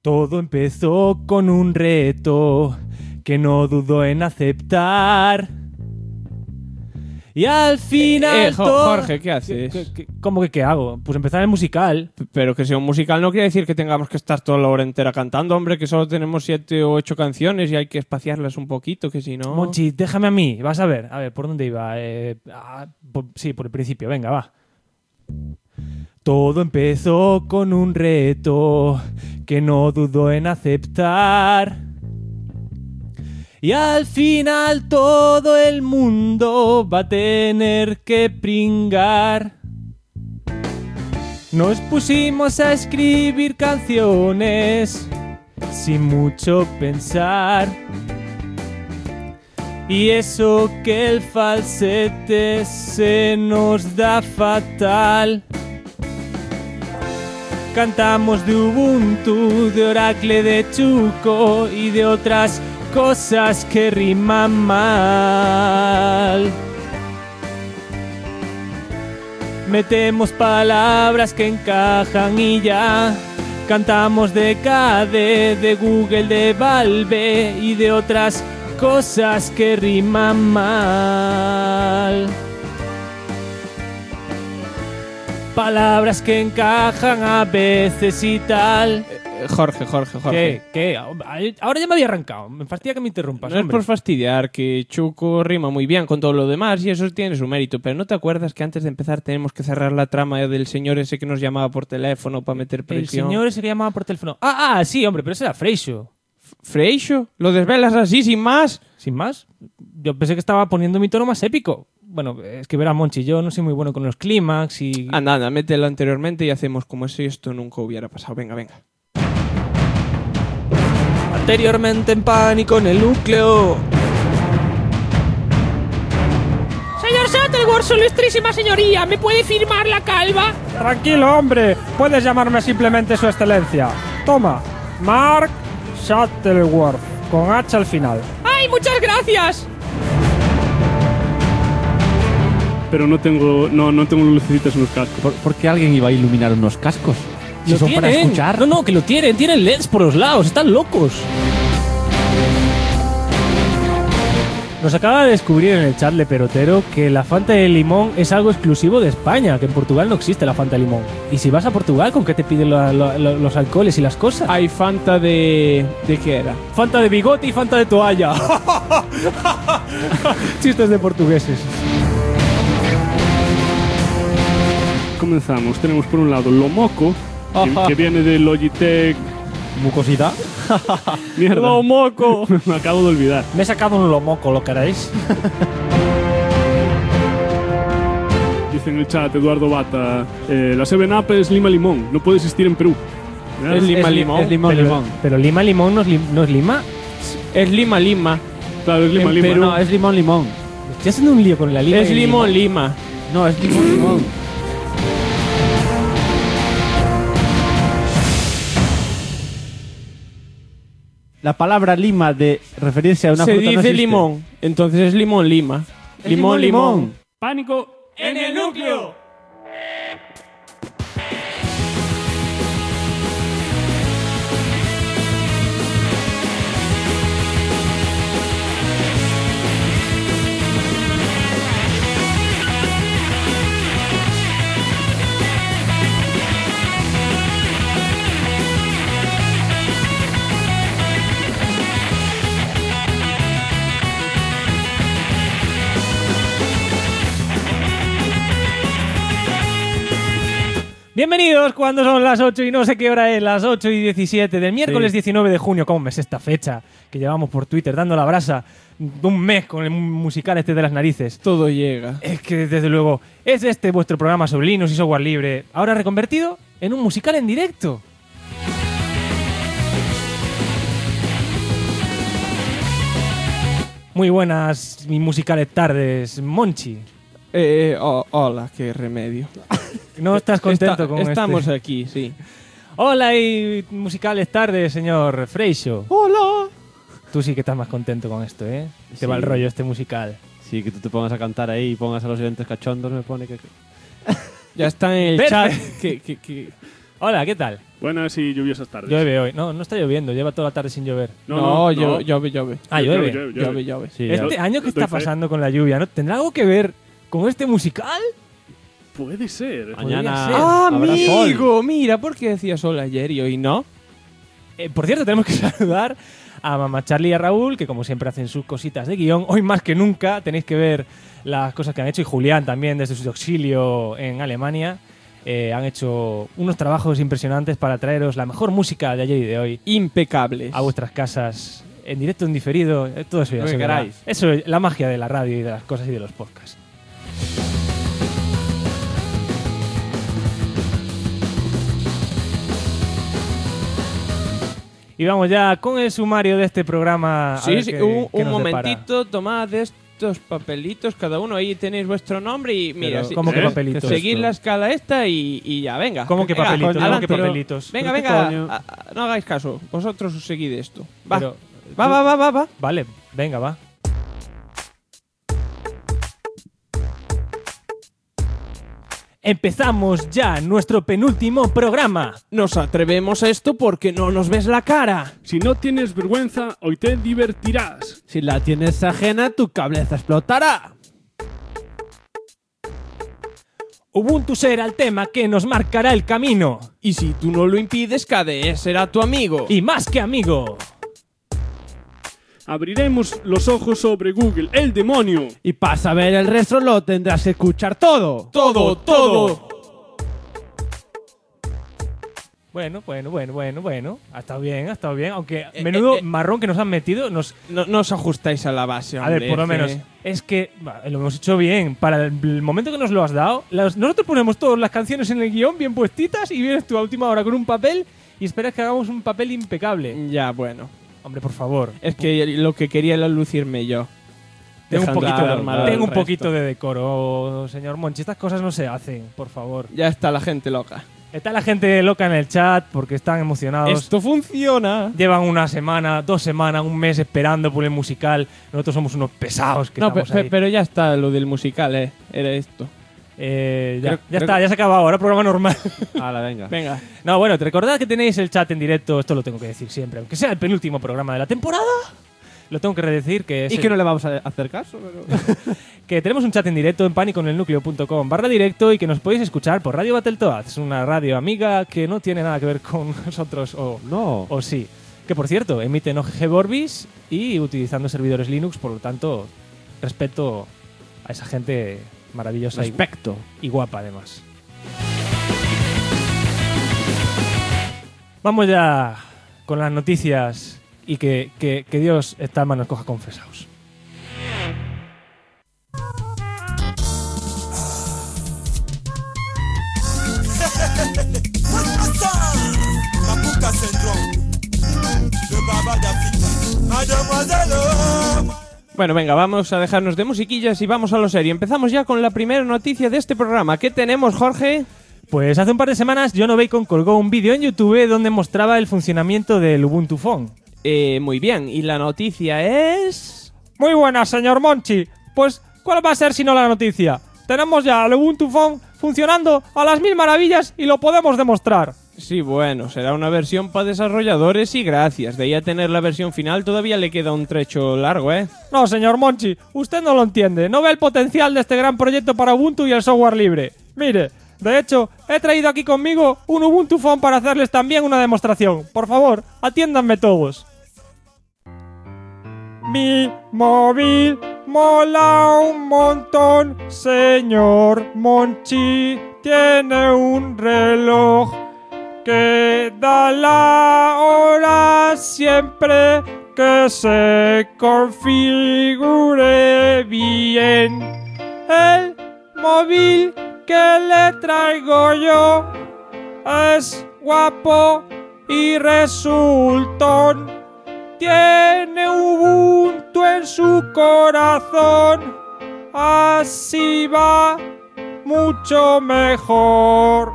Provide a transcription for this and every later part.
Todo empezó con un reto que no dudó en aceptar. Y al final Jorge, ¿qué haces? ¿Cómo que qué hago? Pues empezar el musical. Pero que sea un musical no quiere decir que tengamos que estar toda la hora entera cantando, hombre, que solo tenemos 7 o 8 canciones y hay que espaciarlas un poquito, que si no... Monchi, déjame a mí. Vas a ver, ¿por dónde iba? Sí, por el principio, venga, va. Todo empezó con un reto que no dudó en aceptar. Y al final todo el mundo va a tener que pringar. Nos pusimos a escribir canciones sin mucho pensar. Y eso que el falsete se nos da fatal. Cantamos de Ubuntu, de Oracle, de Chuco y de otras cosas que riman mal. Metemos palabras que encajan y ya. Cantamos de KDE, de Google, de Valve y de otras cosas que riman mal. Palabras que encajan a veces y tal. Jorge. ¿Qué? Ahora ya me había arrancado. Me fastidia que me interrumpas. No hombre. es por fastidiar, que Chuco rima muy bien con todo lo demás y eso tiene su mérito, pero ¿no te acuerdas que antes de empezar tenemos que cerrar la trama del señor ese que nos llamaba por teléfono para meter presión? El señor ese que llamaba por teléfono. Sí, hombre, pero ese era Freixo. ¿Freixo? ¿Lo desvelas así, sin más? ¿Sin más? Yo pensé que estaba poniendo mi tono más épico. Bueno, es que verá, Monchi, yo no soy muy bueno con los clímax y... Anda, mételo anteriormente y hacemos como si esto nunca hubiera pasado. Venga. Anteriormente en Pánico en el núcleo. Señor Shuttleworth, su ilustrísima señoría, ¿me puede firmar la calva? Tranquilo, hombre. Puedes llamarme simplemente su excelencia. Toma, Mark Shuttleworth, con H al final. ¡Ay, muchas gracias! Pero no tengo lucecitas en los cascos. ¿Por qué alguien iba a iluminar unos cascos? Si ¿Lo son para tienen? escuchar. No, que lo tienen. Tienen LEDs por los lados. Están locos. Nos acaba de descubrir en el chat Le Perotero que la Fanta de limón es algo exclusivo de España, que en Portugal no existe la Fanta de limón. Y si vas a Portugal, ¿con qué te piden los alcoholes y las cosas? Hay Fanta de... ¿De qué era? Fanta de bigote y Fanta de toalla. Chistes de portugueses. Comenzamos. Tenemos por un lado Lomoco, que viene de Logitech. ¿Mucosidad? Mierda. ¡Lomoco! Me acabo de olvidar. Me he sacado un lomoco, ¿lo queréis? Dice en el chat Eduardo Bata, la 7-Up es Lima Limón, no puede existir en Perú. Es Lima Limón. Es limón. Pero Lima Limón no es Lima. Es Lima. Claro, es Lima En Lima. Perú. No, es limón. Estoy haciendo un lío con la Lima. Es y el Lima. No, es limón. La palabra lima de referirse a una Se fruta no dice existe. limón, entonces es limón. Es limón. Pánico. En el núcleo. Bienvenidos cuando son las 8 y no sé qué hora es, las 8 y 17 del miércoles 19 de junio. ¿Cómo es esta fecha que llevamos por Twitter dando la brasa de un mes con el musical este de las narices? Todo llega. Es que desde luego es este vuestro programa sobre Linux y software libre, ahora reconvertido en un musical en directo. Muy buenas y musicales tardes, Monchi. Hola, qué remedio. ¿No estás contento con Estamos este? aquí, sí. Hola y musicales tardes, señor Freixo. Hola. Tú sí que estás más contento con esto, ¿eh? Te Sí. va el rollo este musical. Sí, que tú te pongas a cantar ahí y pongas a los oyentes cachondos, me pone que... Ya está en el Perfecto. chat que Hola, ¿qué tal? Buenas y lluviosas tardes. Llueve hoy. No, no está lloviendo, lleva toda la tarde sin llover. No, llueve. Ah, llueve. Llueve. Sí, Este año que está doy fe. pasando con la lluvia, ¿no? ¿Tendrá algo que ver con este musical? Puede ser. Mañana ser. ¡Ah, habrá sol. amigo! Mira, ¿por qué decía sol ayer y hoy no? Por cierto, tenemos que saludar a Mamá Charlie y a Raúl, que como siempre hacen sus cositas de guión. Hoy más que nunca tenéis que ver las cosas que han hecho. Y Julián también, desde su exilio en Alemania. Han hecho unos trabajos impresionantes para traeros la mejor música de ayer y de hoy Impecables. a vuestras casas, en directo, en diferido, todo eso ya Lo que se verá. queráis. Eso es la magia de la radio y de las cosas y de los podcasts. Y vamos ya con el sumario de este programa. a Sí, ver sí, qué un nos depara. momentito, tomad estos papelitos, cada uno ahí tenéis vuestro nombre y mira, Pero, sí, ¿cómo que ¿Eh? papelitos? seguid la escala esta y ya, venga. ¿Cómo que Venga, papelitos? ¿Cómo adelante. que papelitos? Venga, ¿Pero qué venga, coño? no hagáis caso, vosotros seguid esto. Va, Pero- va. Vale, venga, va. Empezamos ya nuestro penúltimo programa. Nos atrevemos a esto porque no nos ves la cara. Si no tienes vergüenza, hoy te divertirás. Si la tienes ajena, tu cabeza explotará. Ubuntu será el tema que nos marcará el camino. Y si tú no lo impides, KDE será tu amigo. Y más que amigo. Abriremos los ojos sobre Google, el demonio. Y para saber el resto lo tendrás que escuchar todo. Todo. Bueno. Ha estado bien. Aunque menudo marrón que nos han metido. No os ajustáis a la base, A hombre. ver, por lo menos. Es que lo hemos hecho bien. Para el momento que nos lo has dado, nosotros ponemos todas las canciones en el guión bien puestitas y vienes tú a última hora con un papel y esperas que hagamos un papel impecable. Ya, bueno. Hombre, por favor. Es que lo que quería era lucirme yo. Tengo un Dejando poquito, de armar al tengo un resto. poquito de decoro, señor Monchi. Estas cosas no se hacen, por favor. Ya está la gente loca. Está la gente loca en el chat porque están emocionados. Esto funciona. Llevan una semana, 2 semanas, un mes esperando por el musical. Nosotros somos unos pesados que No, estamos ahí. pero ya está lo del musical, Era esto. Ya creo está, ya se ha acabado. Ahora programa normal. Hala, venga. Venga. No, bueno, recordad que tenéis el chat en directo. Esto lo tengo que decir siempre. Aunque sea el penúltimo programa de la temporada, lo tengo que redecir que es Y que no le vamos a hacer caso, pero... que tenemos un chat en directo en paniconelnucleo.com/directo y que nos podéis escuchar por Radio Battletoads. Es una radio amiga que no tiene nada que ver con nosotros No. o sí. Que por cierto, emite en OGG Vorbis y utilizando servidores Linux, por lo tanto, respeto a esa gente maravillosa Respecto. y guapa además. Vamos ya con las noticias y que Dios está en manos coja confesaos. Mapuka syndrome. Le baba d'Afrique. Mademoiselle. Bueno, venga, vamos a dejarnos de musiquillas y vamos a lo serio. Empezamos ya con la primera noticia de este programa. ¿Qué tenemos, Jorge? Pues hace un par de semanas John Bacon colgó un vídeo en YouTube donde mostraba el funcionamiento del Ubuntu Phone. Muy bien. Y la noticia es... Muy buena, señor Monchi. Pues, ¿cuál va a ser si no la noticia? Tenemos ya el Ubuntu Phone funcionando a las mil maravillas y lo podemos demostrar. Sí, bueno, será una versión para desarrolladores y gracias. De ahí a tener la versión final todavía le queda un trecho largo, No, señor Monchi, usted no lo entiende. No ve el potencial de este gran proyecto para Ubuntu y el software libre. Mire, de hecho, he traído aquí conmigo un Ubuntu Phone para hacerles también una demostración. Por favor, atiéndanme todos. Mi móvil mola un montón, señor Monchi. Tiene un reloj que da la hora siempre que se configure bien. El móvil que le traigo yo es guapo y resultón. Tiene Ubuntu en su corazón, así va mucho mejor.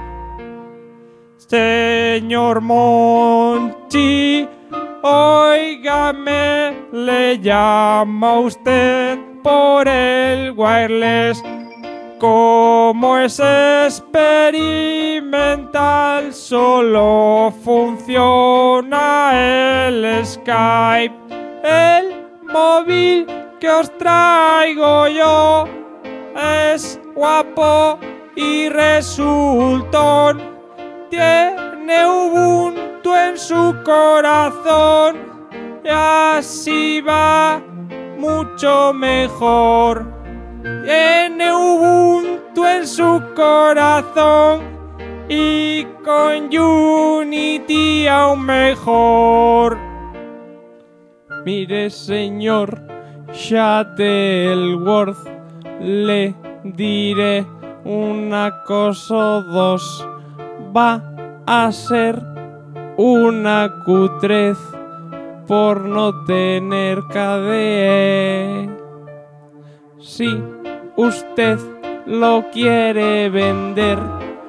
Señor Monchi, óigame, le llama usted por el wireless. como es experimental, solo funciona el Skype. El móvil que os traigo yo es guapo y resultón. Tiene Ubuntu en su corazón y así va mucho mejor. Tiene Ubuntu en su corazón y con Unity aún mejor. Mire, señor Shuttleworth, le diré una cosa o dos. Va a ser una cutrez por no tener KDE. Si usted lo quiere vender,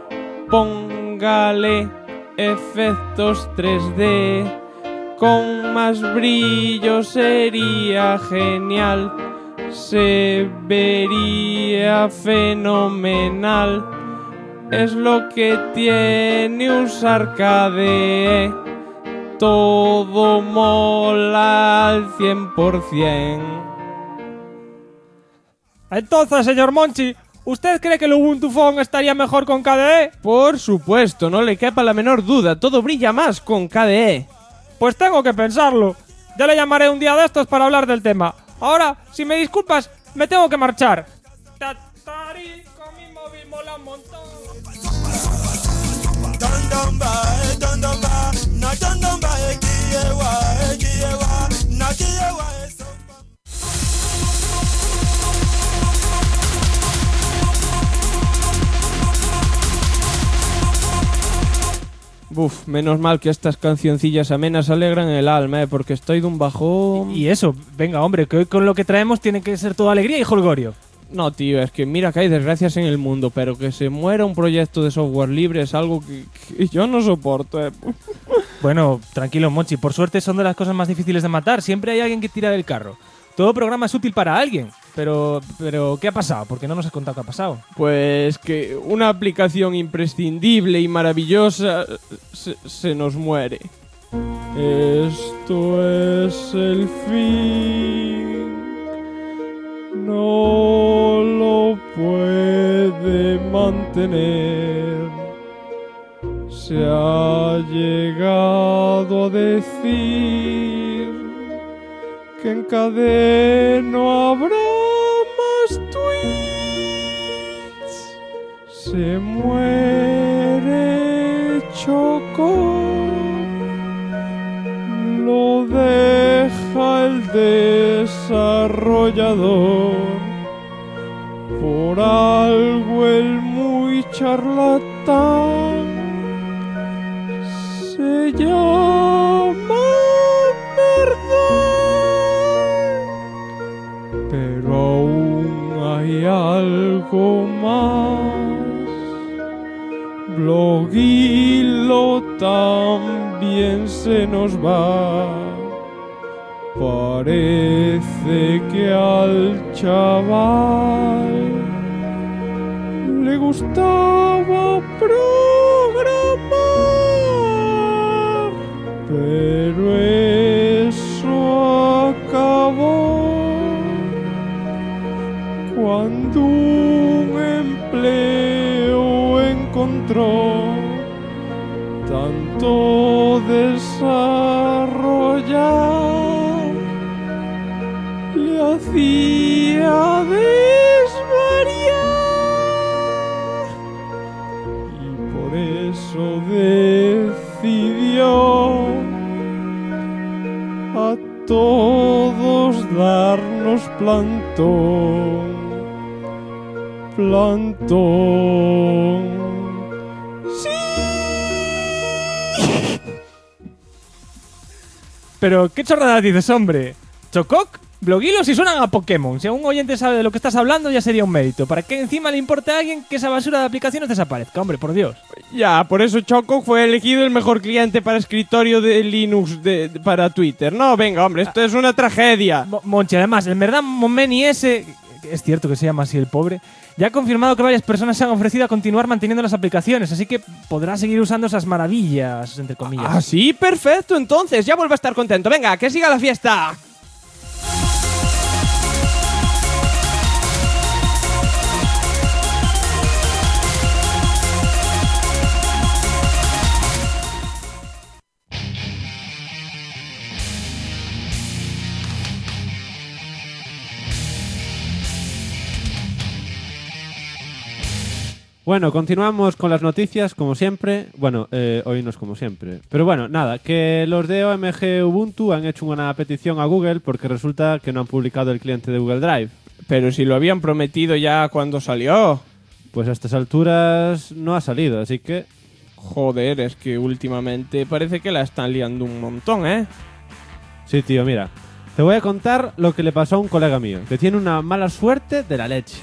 póngale efectos 3D. Con más brillo sería genial, se vería fenomenal. Es lo que tiene usar KDE, todo mola al 100%. Entonces, señor Monchi, ¿usted cree que el Ubuntu Phone estaría mejor con KDE? Por supuesto, no le quepa la menor duda, todo brilla más con KDE. Pues tengo que pensarlo. Ya le llamaré un día de estos para hablar del tema. Ahora, si me disculpas, me tengo que marchar. Tatari, con mi móvil mola un montón. Uf, menos mal que estas cancioncillas amenas alegran el alma, porque estoy de un bajón. Y eso, venga, hombre, que hoy con lo que traemos tiene que ser toda alegría y jolgorio. No, tío, es que mira que hay desgracias en el mundo, pero que se muera un proyecto de software libre es algo que yo no soporto. Bueno, tranquilo, Monchi, por suerte son de las cosas más difíciles de matar. Siempre hay alguien que tira del carro. Todo programa es útil para alguien. Pero ¿qué ha pasado? Porque no nos has contado qué ha pasado. Pues que una aplicación imprescindible y maravillosa se nos muere. Esto es el fin. No lo puede mantener. Se ha llegado a decir que en KDE no habrá más tweets. Se muere Choco, lo deja el desarrollador. Por algo el muy charlatán se llama verdad. Pero aún hay algo más. Bloguilo también se nos va. Parece que al chaval le gustaba programar, pero eso acabó cuando un empleo encontró. Tanto desarrollar le hacía desvariar, y por eso decidió a todos darnos plantón. Pero, ¿qué chorrada dices, hombre? ¿Chococ? Bloguilos si suenan a Pokémon. Si un oyente sabe de lo que estás hablando, ya sería un mérito. ¿Para qué encima le importa a alguien que esa basura de aplicaciones desaparezca? Hombre, por Dios. Ya, por eso Choco fue elegido el mejor cliente para escritorio de Linux para Twitter. No, venga, hombre, esto es una tragedia. Monchi, además, en verdad, Momeni ese... es cierto que se llama así el pobre, ya ha confirmado que varias personas se han ofrecido a continuar manteniendo las aplicaciones, así que podrá seguir usando esas maravillas, entre comillas. Ah, sí, perfecto. Entonces, ya vuelvo a estar contento. Venga, que siga la fiesta. Bueno, continuamos con las noticias, como siempre. Bueno, hoy no es como siempre. Pero bueno, nada, que los de OMG Ubuntu han hecho una petición a Google porque resulta que no han publicado el cliente de Google Drive. Pero si lo habían prometido ya cuando salió. Pues a estas alturas no ha salido, así que... Joder, es que últimamente parece que la están liando un montón, ¿eh? Sí, tío, mira. Te voy a contar lo que le pasó a un colega mío, que tiene una mala suerte de la leche.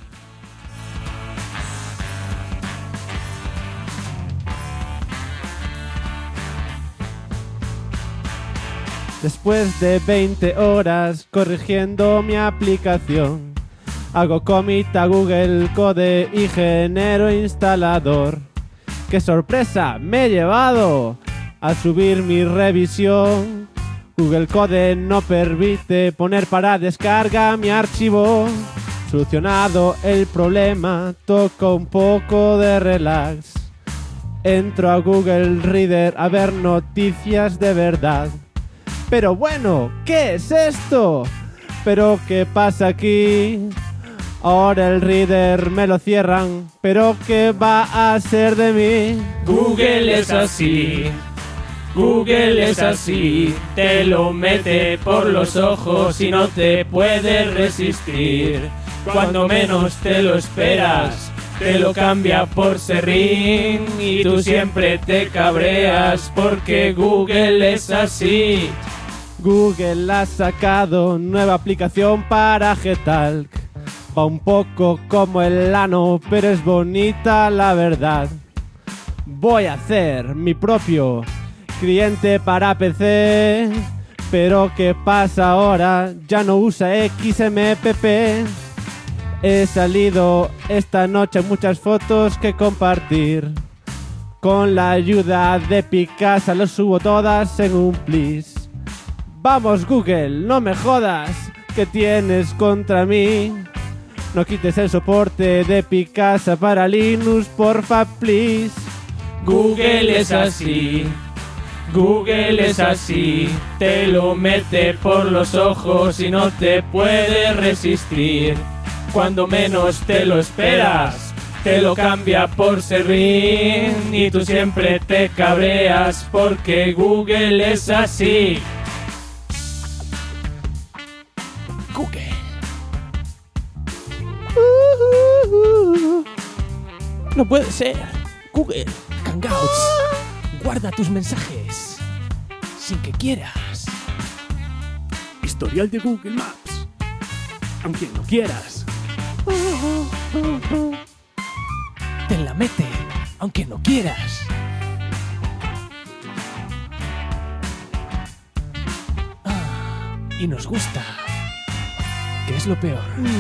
Después de 20 horas corrigiendo mi aplicación, hago commit a Google Code y genero instalador. ¡Qué sorpresa! Me he llevado a subir mi revisión. Google Code no permite poner para descarga mi archivo. Solucionado el problema, toco un poco de relax. Entro a Google Reader a ver noticias de verdad. Pero bueno, ¿qué es esto? ¿Pero qué pasa aquí? Ahora el Reader me lo cierran, ¿pero qué va a ser de mí? Google es así, Google es así, te lo mete por los ojos y no te puedes resistir. Cuando menos te lo esperas, te lo cambia por serrín y tú siempre te cabreas porque Google es así. Google ha sacado nueva aplicación para Getalk. Va un poco como el ano, pero es bonita la verdad. Voy a hacer mi propio cliente para PC. Pero ¿qué pasa ahora? Ya no usa XMPP. He salido esta noche muchas fotos que compartir. Con la ayuda de Picasa las subo todas en un plis. Vamos Google, no me jodas, ¿qué tienes contra mí? No quites el soporte de Picasa para Linux, porfa, please. Google es así, Google es así, te lo mete por los ojos y no te puede resistir. Cuando menos te lo esperas, te lo cambia por serrín y tú siempre te cabreas porque Google es así. Google. No puede ser. Google. Hangouts. Guarda tus mensajes sin que quieras. Historial de Google Maps. Aunque no quieras. Te la mete, aunque no quieras. Y nos gusta. ¿Qué es lo peor?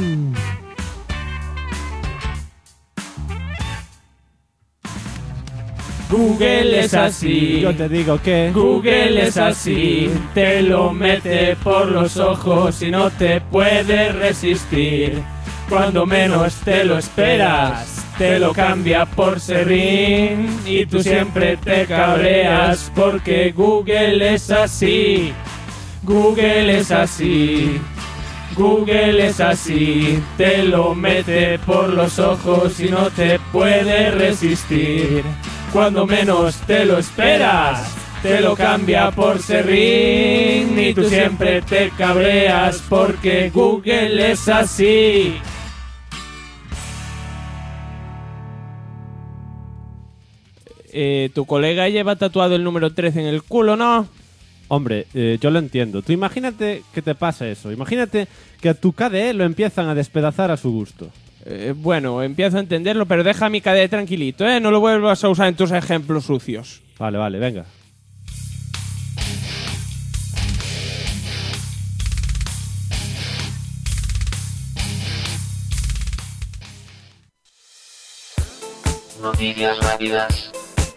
Google es así. Yo te digo que Google es así, te lo mete por los ojos y no te puede resistir. Cuando menos te lo esperas, te lo cambia por serrín y tú siempre te cabreas porque Google es así. Google es así, Google es así, te lo mete por los ojos y no te puede resistir. Cuando menos te lo esperas, te lo cambia por serrín y tú siempre te cabreas porque Google es así. Tu colega lleva tatuado el número 13 en el culo, ¿no? Hombre, yo lo entiendo. Tú imagínate que te pasa eso. Imagínate que a tu KDE lo empiezan a despedazar a su gusto. Bueno, empiezo a entenderlo, pero deja a mi KDE tranquilito, ¿eh? No lo vuelvas a usar en tus ejemplos sucios. Vale, vale, venga. Noticias rápidas.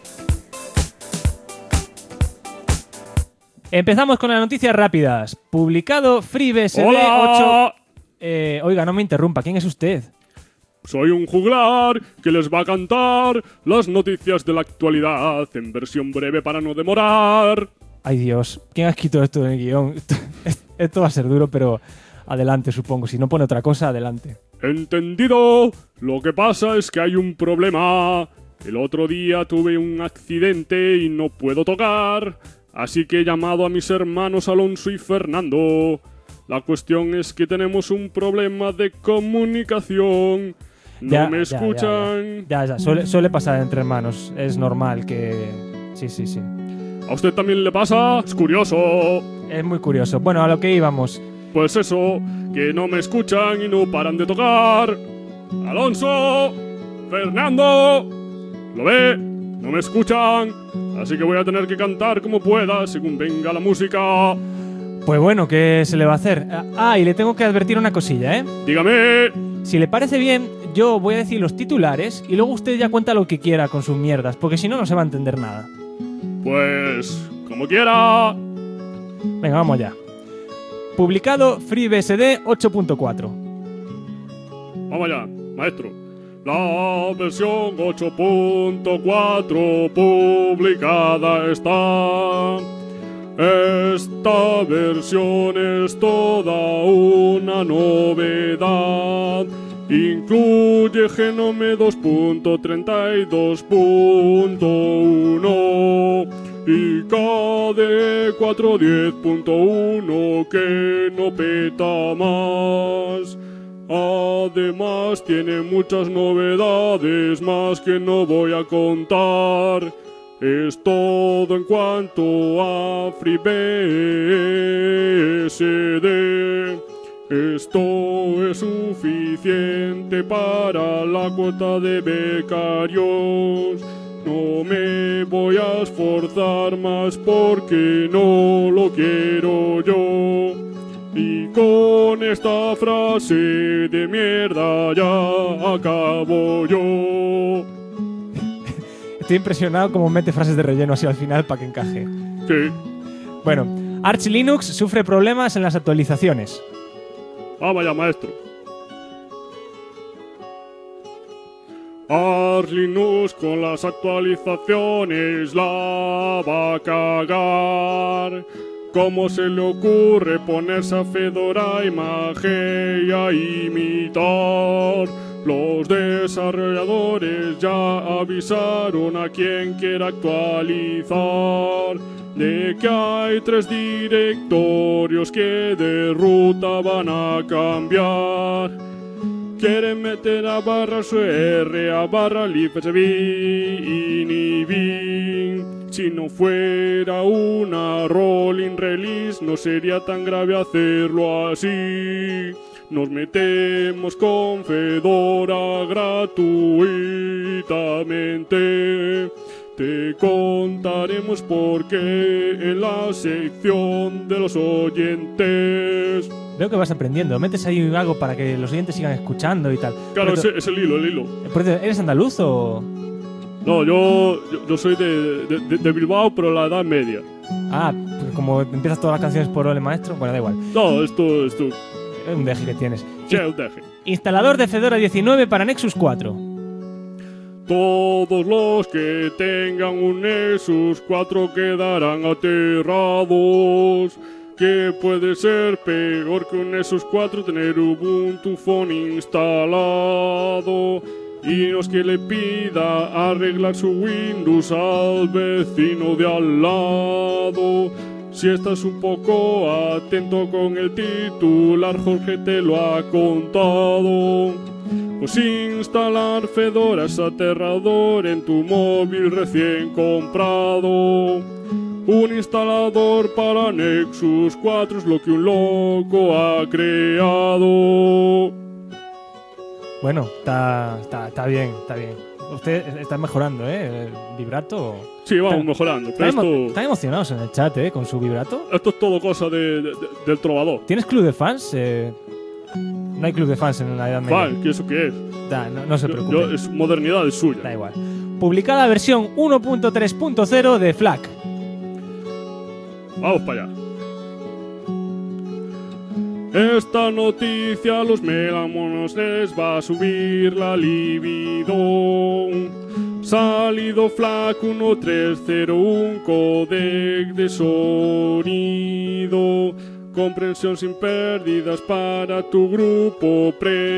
Empezamos con las noticias rápidas. Publicado FreeBSD ¡Hola! 8... oiga, no me interrumpa. ¿Quién es usted? Soy un juglar que les va a cantar las noticias de la actualidad en versión breve para no demorar. Ay, Dios. ¿Quién ha escrito esto en el guión? Esto va a ser duro, pero adelante, supongo. Si no pone otra cosa, adelante. Entendido. Lo que pasa es que hay un problema. El otro día tuve un accidente y no puedo tocar. Así que he llamado a mis hermanos Alonso y Fernando. La cuestión es que tenemos un problema de comunicación. No me escuchan. Ya. Suele pasar entre hermanos. Es normal que... Sí. ¿A usted también le pasa? Es curioso. Es muy curioso. Bueno, a lo que íbamos. Pues eso, que no me escuchan y no paran de tocar. Alonso, Fernando, ¿lo ve? No me escuchan. Así que voy a tener que cantar como pueda según venga la música. Pues bueno, ¿qué se le va a hacer? Y le tengo que advertir una cosilla, ¿eh? Dígame. Si le parece bien, yo voy a decir los titulares y luego usted ya cuenta lo que quiera con sus mierdas, porque si no, no se va a entender nada. Pues, como quiera. Venga, vamos ya. Publicado FreeBSD 8.4. Vamos allá, maestro. La versión 8.4 publicada está. Esta versión es toda una novedad. Incluye Genome 2.32.1 y KDE 4.10.1 que no peta más. Además tiene muchas novedades más que no voy a contar. Es todo en cuanto a FreeBSD. Esto es suficiente para la cuota de becarios. No me voy a esforzar más porque no lo quiero yo. Y con esta frase de mierda ya acabo yo. Estoy impresionado cómo mete frases de relleno así al final para que encaje. Sí. Bueno, Arch Linux sufre problemas en las actualizaciones. Vaya, maestro. Arch Linux con las actualizaciones la va a cagar. ¿Cómo se le ocurre ponerse a Fedora y Mage y a imitar? Los desarrolladores ya avisaron a quien quiera actualizar de que hay 3 directorios que de ruta van a cambiar. Quieren meter a /R, a /libsb y ni bin. Si no fuera una rolling release no sería tan grave hacerlo así. Nos metemos con Fedora gratuitamente. Te contaremos por qué en la sección de los oyentes. Veo que vas aprendiendo. Metes ahí algo para que los oyentes sigan escuchando y tal. Claro, es el hilo. ¿Eres andaluz o...? No, yo soy de Bilbao, pero la edad media. Pues como empiezas todas las canciones por Ole Maestro, bueno, da igual. No, esto... Es un deje que tienes. Sí, un deje. Instalador de Fedora 19 para Nexus 4. Todos los que tengan un Nexus 4 quedarán aterrados. ¿Qué puede ser peor que un Nexus 4? Tener Ubuntu Phone instalado y no es que le pida arreglar su Windows al vecino de al lado. Si estás un poco atento con el titular, Jorge te lo ha contado. Pues instalar Fedora es aterrador en tu móvil recién comprado. Un instalador para Nexus 4 es lo que un loco ha creado. Bueno, está bien. Usted está mejorando, ¿eh? El vibrato... Sí, vamos mejorando. Están emocionados en el chat, ¿eh? Con su vibrato. Esto es todo cosa del trovador. ¿Tienes club de fans? No hay club de fans en la Edad Media. ¿Qué eso qué es? No se preocupe. Es modernidad, es suya. Da igual. Publicada versión 1.3.0 de FLAC. Vamos para allá. Esta noticia a los megamonos les va a subir la libido. Salido FLAC 1301, codec de sonido. Comprensión sin pérdidas para tu grupo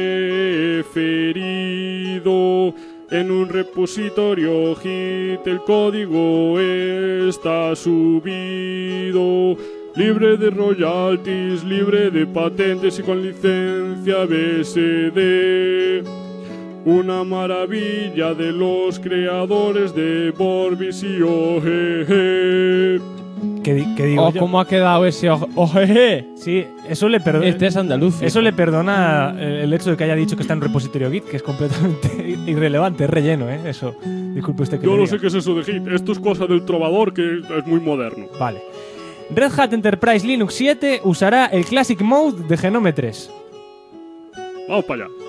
preferido. En un repositorio Git el código está subido. Libre de royalties, libre de patentes y con licencia BSD. Una maravilla de los creadores de Vorbis y OGG. ¿Qué digo yo? ¿Cómo ha quedado ese ojeje? Sí, eso le perdona. Este es andaluz. Eso le perdona el hecho de que haya dicho que está en un repositorio Git, que es completamente irrelevante, es relleno, ¿eh? Eso. Disculpe usted que Yo lo no diga. sé qué es eso de Git. Esto es cosa del trovador que es muy moderno. Vale. Red Hat Enterprise Linux 7 usará el Classic Mode de Genome 3. Vamos para allá.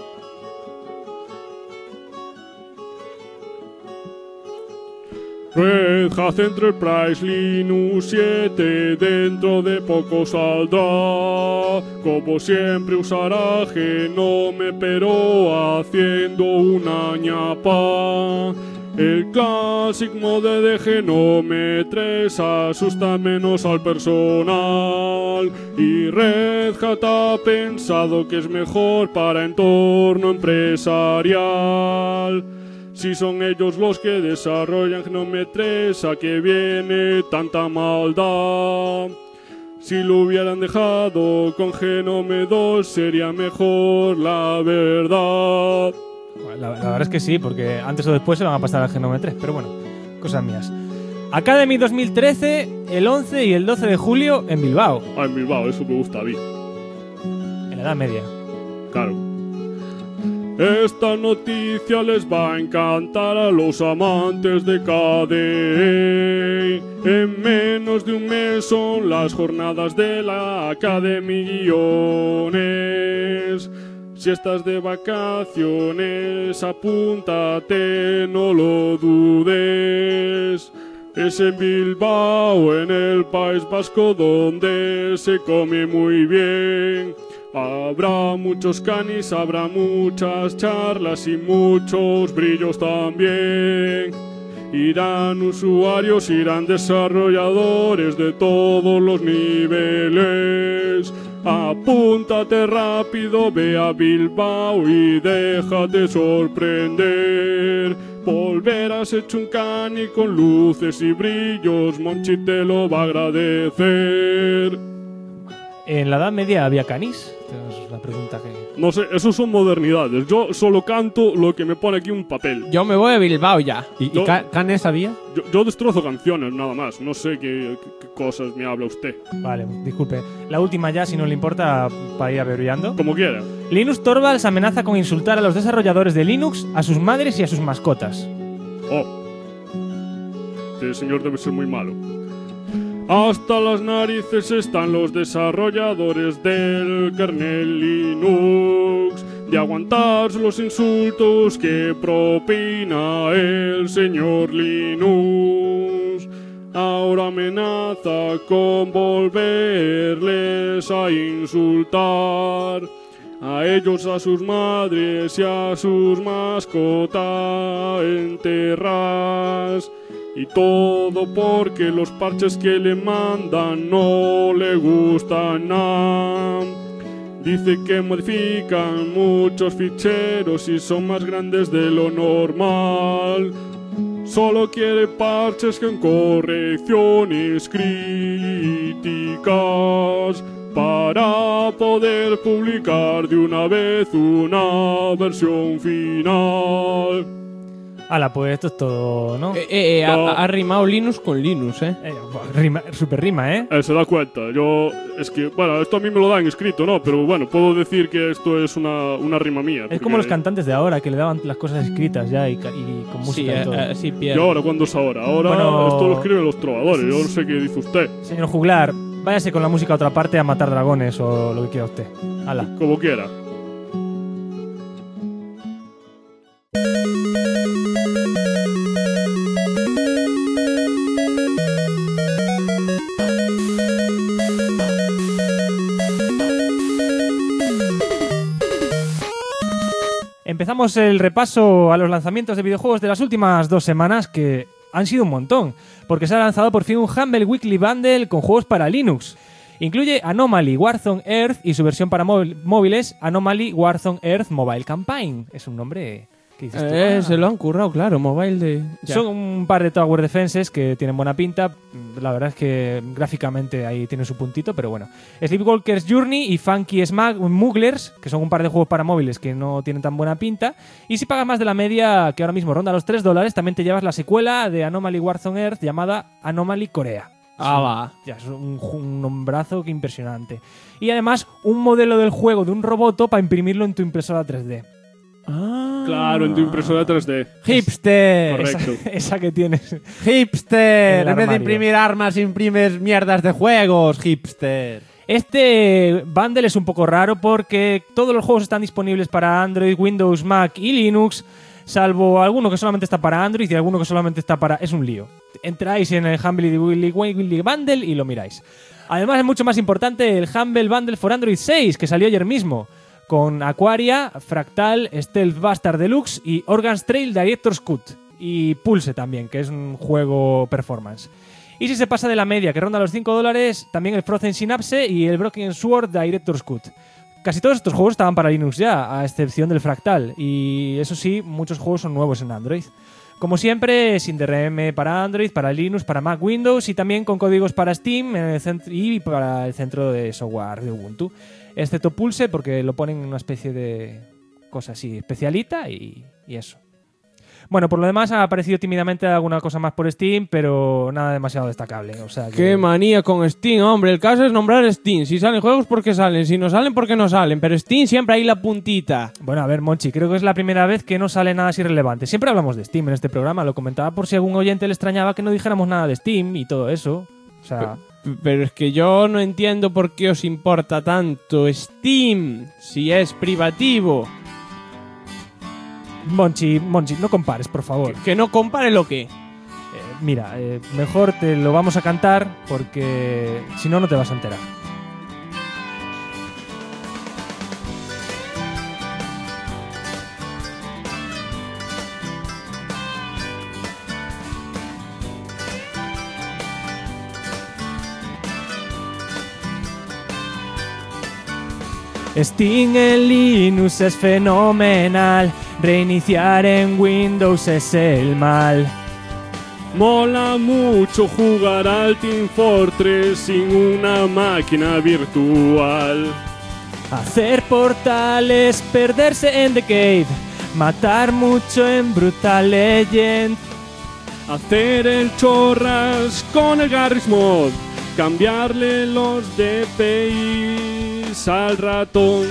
Red Hat Enterprise Linux 7 dentro de poco saldrá. Como siempre usará Genome pero haciendo una ñapa. El Classic Mode de Genome 3 asusta menos al personal y Red Hat ha pensado que es mejor para entorno empresarial. Si son ellos los que desarrollan Genome 3, ¿a qué viene tanta maldad? Si lo hubieran dejado con Genome 2 sería mejor, la verdad. La verdad es que sí, porque antes o después se van a pasar al Genome 3, pero bueno, cosas mías. Academy 2013, el 11 y el 12 de julio en Bilbao, Ah, en Bilbao, eso me gusta a mí. en la Edad Media. Claro. Esta noticia les va a encantar a los amantes de KDE. En menos de un mes son las jornadas de la Academy Guiones. Si estás de vacaciones, apúntate, no lo dudes. Es en Bilbao, en el País Vasco, donde se come muy bien. Habrá muchos canis, habrá muchas charlas y muchos brillos también. Irán usuarios, irán desarrolladores de todos los niveles. Apúntate rápido, ve a Bilbao y déjate sorprender. Volverás hecho un cani con luces y brillos, Monchi te lo va a agradecer. ¿En la Edad Media había canis? Esta es la pregunta que... No sé, eso son modernidades. Yo solo canto lo que me pone aquí un papel. Yo me voy a Bilbao ya. ¿Y Yo- Canes había? Yo destrozo canciones, nada más. No sé qué cosas me habla usted. Vale, disculpe. La última ya, si no le importa, para ir abreviando. Como quiera. Linus Torvalds amenaza con insultar a los desarrolladores de Linux, a sus madres y a sus mascotas. Oh. Este señor debe ser muy malo. Hasta las narices están los desarrolladores del kernel Linux de aguantar los insultos que propina el señor Linux. Ahora amenaza con volverles a insultar. A ellos, a sus madres y a sus mascotas enterras. Y todo porque los parches que le mandan no le gustan nada. Dice que modifican muchos ficheros y son más grandes de lo normal. Solo quiere parches con correcciones críticas para poder publicar de una vez una versión final. Hala, pues esto es todo, ¿no? Ha rimado Linux con Linux, ¿eh? Super rima, ¿eh? Se da cuenta. Es que, bueno, esto a mí me lo dan escrito, ¿no? Pero bueno, puedo decir que esto es una rima mía. Es como los cantantes de ahora, que le daban las cosas escritas ya y con música y todo. Sí, ¿Y Pierre. ahora cuándo es ahora? Ahora Bueno, esto lo escriben los trovadores. Yo no sé qué dice usted. Señor Juglar, váyase con la música a otra parte a matar dragones o lo que quiera usted. Hala. Como quiera. empezamos el repaso a los lanzamientos de videojuegos de las últimas 2 semanas, que han sido un montón, porque se ha lanzado por fin un Humble Weekly Bundle con juegos para Linux. Incluye Anomaly Warzone Earth y su versión para móviles, Anomaly Warzone Earth Mobile Campaign. Es un nombre que dices tú, Se lo han currado, claro, mobile de... Ya. Son un par de Tower Defenses que tienen buena pinta. La verdad es que gráficamente ahí tiene su puntito, pero bueno. Sleepwalker's Journey y Funky Smugglers, que son un par de juegos para móviles que no tienen tan buena pinta. Y si pagas más de la media, que ahora mismo ronda los $3, también te llevas la secuela de Anomaly Warzone Earth llamada Anomaly Corea. Va. Ya es un nombrazo que impresionante. Y además, un modelo del juego de un roboto para imprimirlo en tu impresora 3D. Claro, en tu impresora 3D. ¡Hipster! Correcto. Esa que tienes. ¡Hipster! El En vez de armario. imprimir armas, imprimes mierdas de juegos, hipster. Este bundle es un poco raro porque todos los juegos están disponibles para Android, Windows, Mac y Linux, salvo alguno que solamente está para Android y alguno que solamente está para... Es un lío. Entráis en el Humble Weekly Bundle y lo miráis. Además es mucho más importante el Humble Bundle for Android 6, que salió ayer mismo, con Aquaria, Fractal, Stealth Bastard Deluxe y Organs Trail Director's Cut. Y Pulse también, que es un juego performance. Y si se pasa de la media, que ronda los $5, también el Frozen Synapse y el Broken Sword Director's Cut. Casi todos estos juegos estaban para Linux ya, a excepción del Fractal. Y eso sí, muchos juegos son nuevos en Android. Como siempre, sin DRM para Android, para Linux, para Mac, Windows y también con códigos para Steam y para el centro de software de Ubuntu. Excepto Pulse, porque lo ponen en una especie de cosa así especialita y eso. Bueno, por lo demás ha aparecido tímidamente alguna cosa más por Steam, pero nada demasiado destacable. O sea que... Qué manía con Steam, hombre. El caso es nombrar Steam. Si salen juegos, porque salen. Si no salen, porque no salen. Pero Steam siempre ahí la puntita. Bueno, a ver, Monchi, creo que es la primera vez que no sale nada así relevante. Siempre hablamos de Steam en este programa. Lo comentaba por si algún oyente le extrañaba que no dijéramos nada de Steam y todo eso. O sea... Pero es que yo no entiendo por qué os importa tanto Steam si es privativo. Monchi, no compares, por favor. Que no compare lo que. Mira, mejor te lo vamos a cantar porque si no, no te vas a enterar. Steam en Linux es fenomenal, reiniciar en Windows es el mal. Mola mucho jugar al Team Fortress sin una máquina virtual. Hacer portales, perderse en The Cave, matar mucho en Brutal Legend. Hacer el chorras con el Garry's Mod, cambiarle los DPIs al ratón.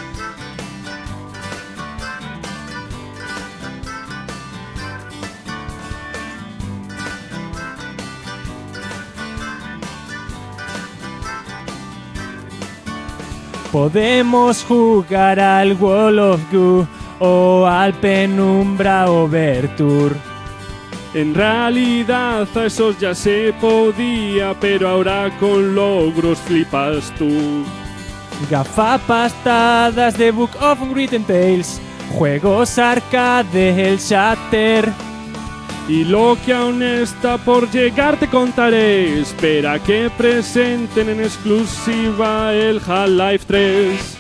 Podemos jugar al Wall of Goo o al Penumbra Overture. En realidad a esos ya se podía, pero ahora con logros flipas tú. Gafapastadas de Book of Unwritten Tales, juegos arcade, el Shatter. Y lo que aún está por llegar te contaré. Espera que presenten en exclusiva el Half-Life 3.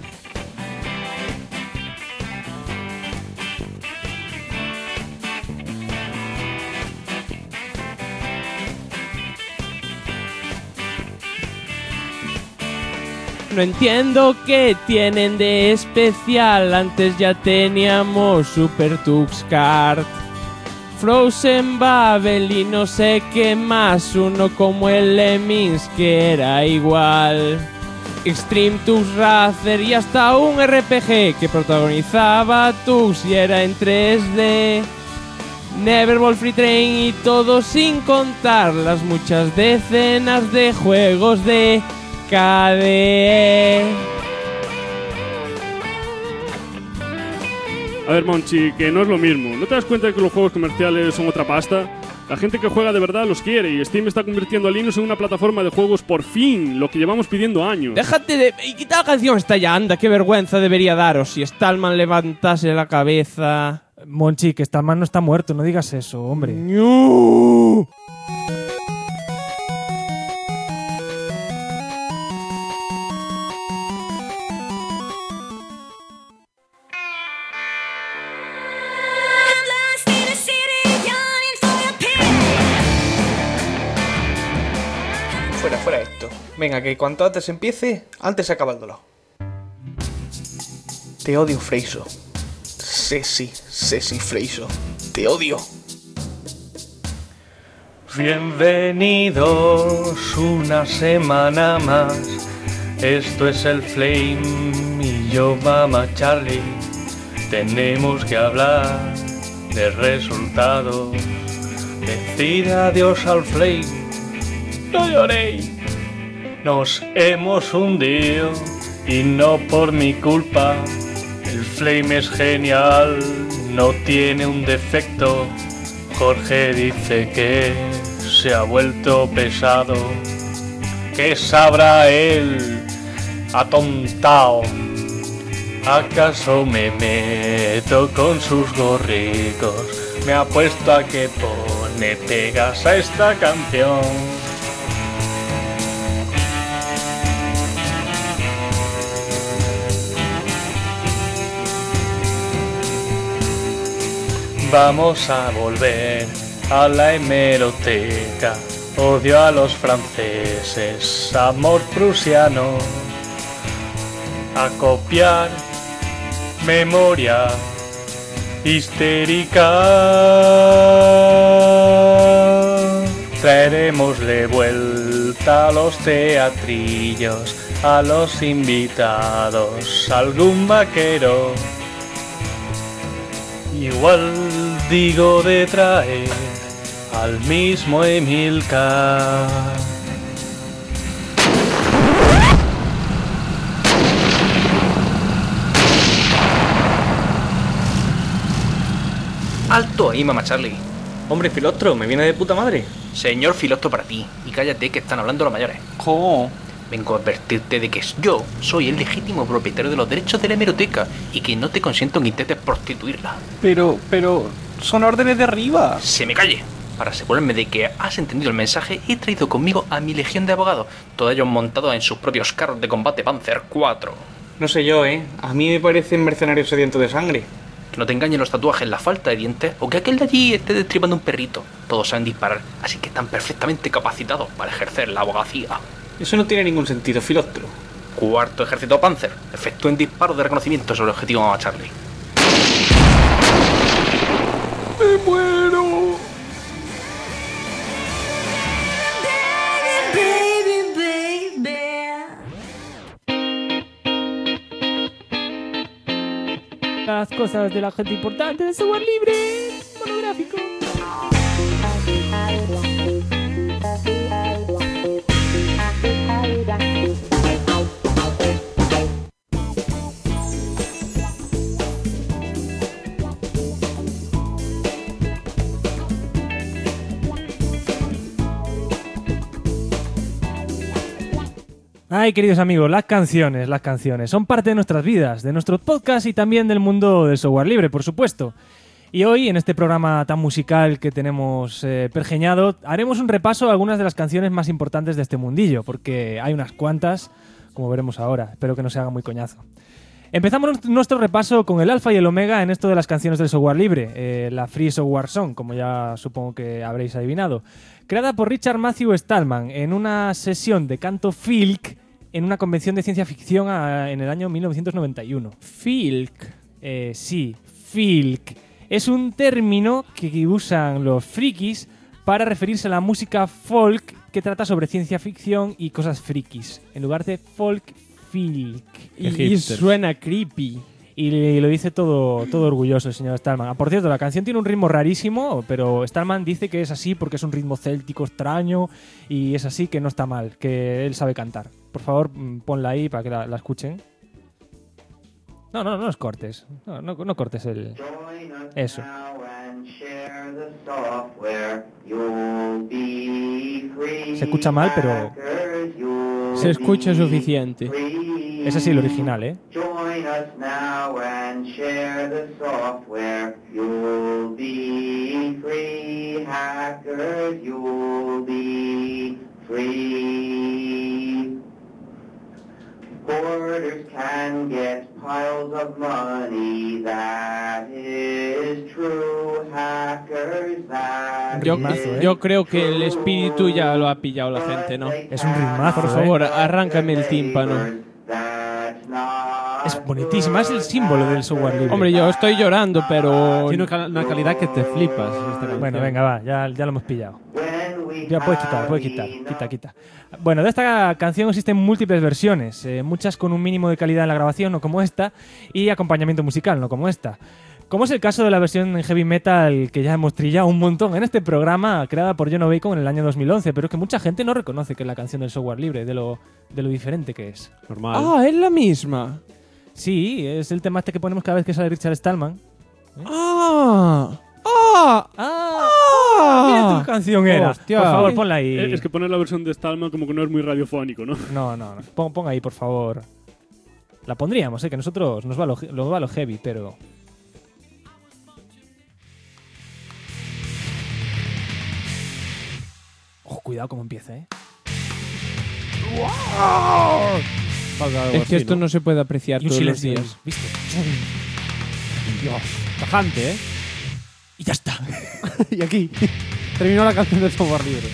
No entiendo qué tienen de especial. Antes ya teníamos Super Tux Kart, Frozen Babel y no sé qué más. Uno como el Lemmings que era igual. Extreme Tux Racer y hasta un RPG que protagonizaba Tux y era en 3D. Neverball Free Train y todo sin contar las muchas decenas de juegos de KDE. A ver, Monchi, que no es lo mismo. ¿No te das cuenta de que los juegos comerciales son otra pasta? La gente que juega de verdad los quiere y Steam está convirtiendo a Linux en una plataforma de juegos por fin, lo que llevamos pidiendo años. Déjate de... Y quita la canción esta ya, anda, qué vergüenza debería daros si Stallman levantase la cabeza. Monchi, que Stallman no está muerto, no digas eso, hombre. ¡No! Fuera esto. Venga, que cuanto antes empiece, antes se acaba el dolor. Te odio, Freiso. Ceci Freiso. Te odio. Bienvenidos una semana más. Esto es el Flame y yo, Mama Charlie. Tenemos que hablar de resultados. Decir adiós al Flame. No lloréis. Nos hemos hundido y no por mi culpa. El Flame es genial, no tiene un defecto. Jorge dice que se ha vuelto pesado. ¿Qué sabrá él, atontao? ¿Acaso me meto con sus gorricos? Me apuesto a que pone pegas a esta canción. Vamos a volver a la hemeroteca. Odio a los franceses, amor prusiano. A copiar memoria histérica. Traeremos de vuelta a los teatrillos, a los invitados, algún vaquero. Igual digo de traer al mismo Emilcar. ¡Alto ahí, Mama Charlie! Hombre, Filostro, me viene de puta madre. Señor Filostro para ti. Y cállate que están hablando los mayores. ¿Cómo? Vengo a advertirte de que yo soy el legítimo propietario de los derechos de la hemeroteca y que no te consiento en que intentes prostituirla. Pero, son órdenes de arriba. ¡Se me calle! Para asegurarme de que has entendido el mensaje, he traído conmigo a mi legión de abogados, todos ellos montados en sus propios carros de combate Panzer IV. No sé yo, A mí me parecen mercenarios sedientos de sangre. Que no te engañen los tatuajes, la falta de dientes, o que aquel de allí esté destripando un perrito. Todos saben disparar, así que están perfectamente capacitados para ejercer la abogacía. Eso no tiene ningún sentido, Filostro. Cuarto ejército Panzer. Efectúen disparos de reconocimiento sobre el objetivo Mama Charlie. ¡Me muero! Las cosas de la gente importante de software libre. Monográfico. Ay, queridos amigos, las canciones son parte de nuestras vidas, de nuestro podcast y también del mundo del software libre, por supuesto. Y hoy, en este programa tan musical que tenemos pergeñado, haremos un repaso a algunas de las canciones más importantes de este mundillo, porque hay unas cuantas, como veremos ahora. Espero que no se haga muy coñazo. Empezamos nuestro repaso con el alfa y el omega en esto de las canciones del software libre, la Free Software Song, como ya supongo que habréis adivinado. Creada por Richard Matthew Stallman en una sesión de canto Filk en una convención de ciencia ficción en el año 1991. Filk. Sí, Filk. Es un término que usan los frikis para referirse a la música folk que trata sobre ciencia ficción y cosas frikis, en lugar de folk, Filk. Y suena creepy. Y lo dice todo orgulloso el señor Stallman. Por cierto, la canción tiene un ritmo rarísimo, pero Stallman dice que es así porque es un ritmo céltico extraño y es así, que no está mal, que él sabe cantar. Por favor, ponla ahí para que la escuchen. No los cortes. No cortes el... Eso. Se escucha mal, pero Se escucha suficiente. es así el original, ¿eh? Join us now and share the software. You'll be free, hackers. You'll be free. Borders can get piles of money. That is true. Hackers, that Yo creo que el espíritu ya lo ha pillado la gente, ¿no? Es un ritmazo, Por favor, arráncame el tímpano. Es bonitísima, es el símbolo del software libre. Hombre, yo estoy llorando, pero... Tiene una calidad que te flipas. Esta canción. Bueno, venga, va, ya lo hemos pillado. Ya puedes quitar. Quita. Bueno, de esta canción existen múltiples versiones, muchas con un mínimo de calidad en la grabación, no como esta, y acompañamiento musical, no como esta. Como es el caso de la versión en heavy metal que ya hemos trillado un montón en este programa, creada por John Bacon en el año 2011, pero es que mucha gente no reconoce que es la canción del software libre, de lo diferente que es. Normal. Ah, es la misma. Sí, es el tema este que ponemos cada vez que sale Richard Stallman. Mira tu canción era. Hostia. Por favor, ponla ahí. Es que poner la versión de Stallman como que no es muy radiofónico, ¿no? No. Pon ahí, por favor. La pondríamos, que nosotros nos va lo heavy, pero... Ojo, cuidado cómo empieza, Es que esto no se puede apreciar Y un todos los silencio, días. ¿viste? Dios, tajante, ¿eh? Y ya está. Y aquí terminó la canción del software libre.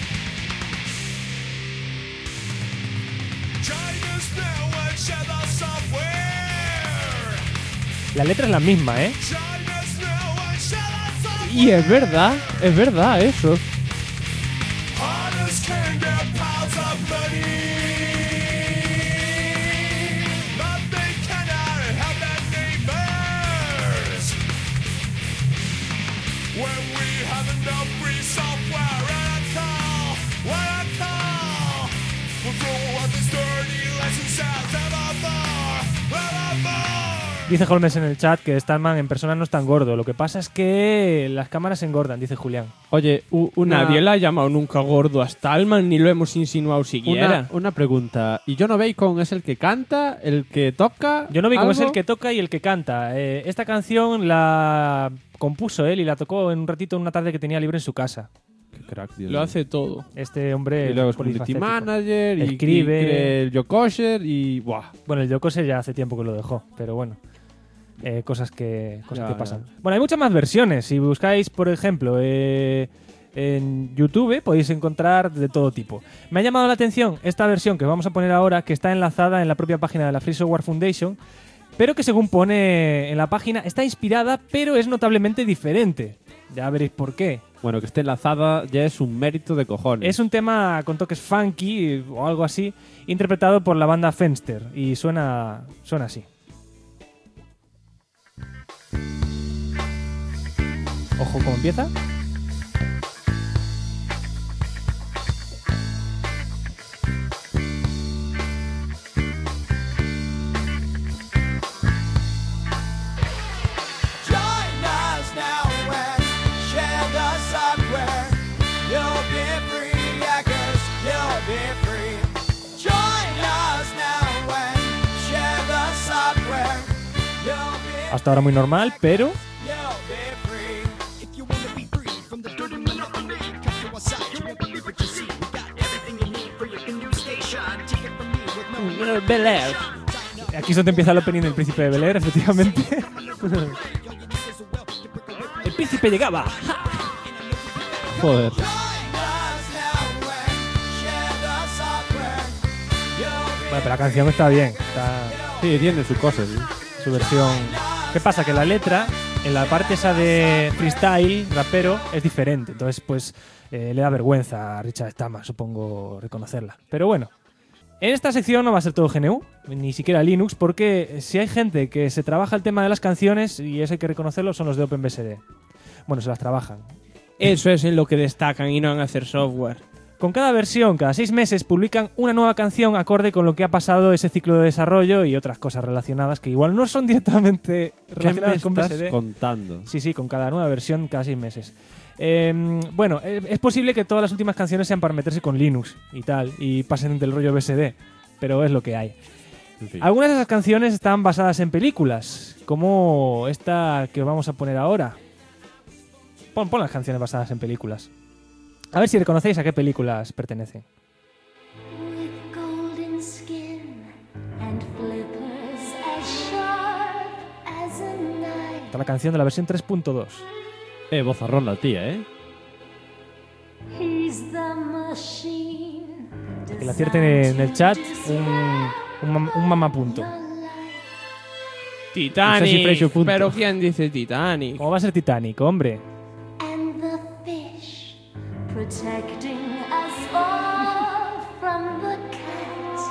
La letra es la misma, ¿eh? Y es verdad eso. Dice Holmes en el chat que Stallman en persona no es tan gordo. Lo que pasa es que las cámaras engordan, dice Julián. Oye, Nadie le ha llamado nunca gordo a Stallman, ni lo hemos insinuado siquiera. una pregunta. ¿Y John Bacon es el que canta, el que toca? Yo no vi cómo es algo? el que toca y el que canta. Esta canción la compuso él y la tocó en un ratito en una tarde que tenía libre en su casa. Qué crack, Dios Lo mío. hace todo. Este hombre Y luego es community polifacético. manager, y Escribe. el Joe Kosher y... Buah. Bueno, el Yokose ya hace tiempo que lo dejó, pero bueno. Cosas que Ya, pasan. ya. Bueno, hay muchas más versiones. Si buscáis, por ejemplo, en YouTube podéis encontrar de todo tipo. Me ha llamado la atención esta versión que vamos a poner ahora, que está enlazada en la propia página de la Free Software Foundation, pero que según pone en la página está inspirada, pero es notablemente diferente. Ya veréis por qué. Bueno, que esté enlazada ya es un mérito de cojones. Es un tema con toques funky o algo así, interpretado por la banda Fenster, y suena así. Ojo cómo empieza. Hasta ahora muy normal, pero... Bel Air. Aquí es donde empieza el opening del Príncipe de Bel Air, efectivamente. El príncipe llegaba. Joder. Bueno, pero la canción está bien. Sí, tiene sus cosas. ¿Sí? Su versión... ¿Qué pasa? Que la letra, en la parte esa de freestyle, rapero, es diferente. Entonces, pues, le da vergüenza a Richard Stallman, supongo, reconocerla. Pero bueno. En esta sección no va a ser todo GNU, ni siquiera Linux, porque si hay gente que se trabaja el tema de las canciones, y eso hay que reconocerlo, son los de OpenBSD. Bueno, se las trabajan. Eso es en lo que destacan y no en hacer software. Con cada versión, cada 6 meses, publican una nueva canción acorde con lo que ha pasado ese ciclo de desarrollo y otras cosas relacionadas que igual no son directamente ¿Qué me relacionadas con estás BSD. contando? Sí, con cada nueva versión, cada 6 meses. Bueno, es posible que todas las últimas canciones sean para meterse con Linux y tal, y pasen del rollo BSD, pero es lo que hay. En fin. Algunas de esas canciones están basadas en películas, como esta que vamos a poner ahora. Pon las canciones basadas en películas. A ver si reconocéis a qué películas pertenecen. With golden skin and flippers as sharp as a knife. Esta es la canción de la versión 3.2. Bozarrón la tía, ¿eh? He's the machine. Que la acierten en el chat un mamapunto. Titanic. Precio punto. Pero ¿quién dice Titanic? ¿Cómo va a ser Titanic, hombre? And the fish protecting us all from the cat.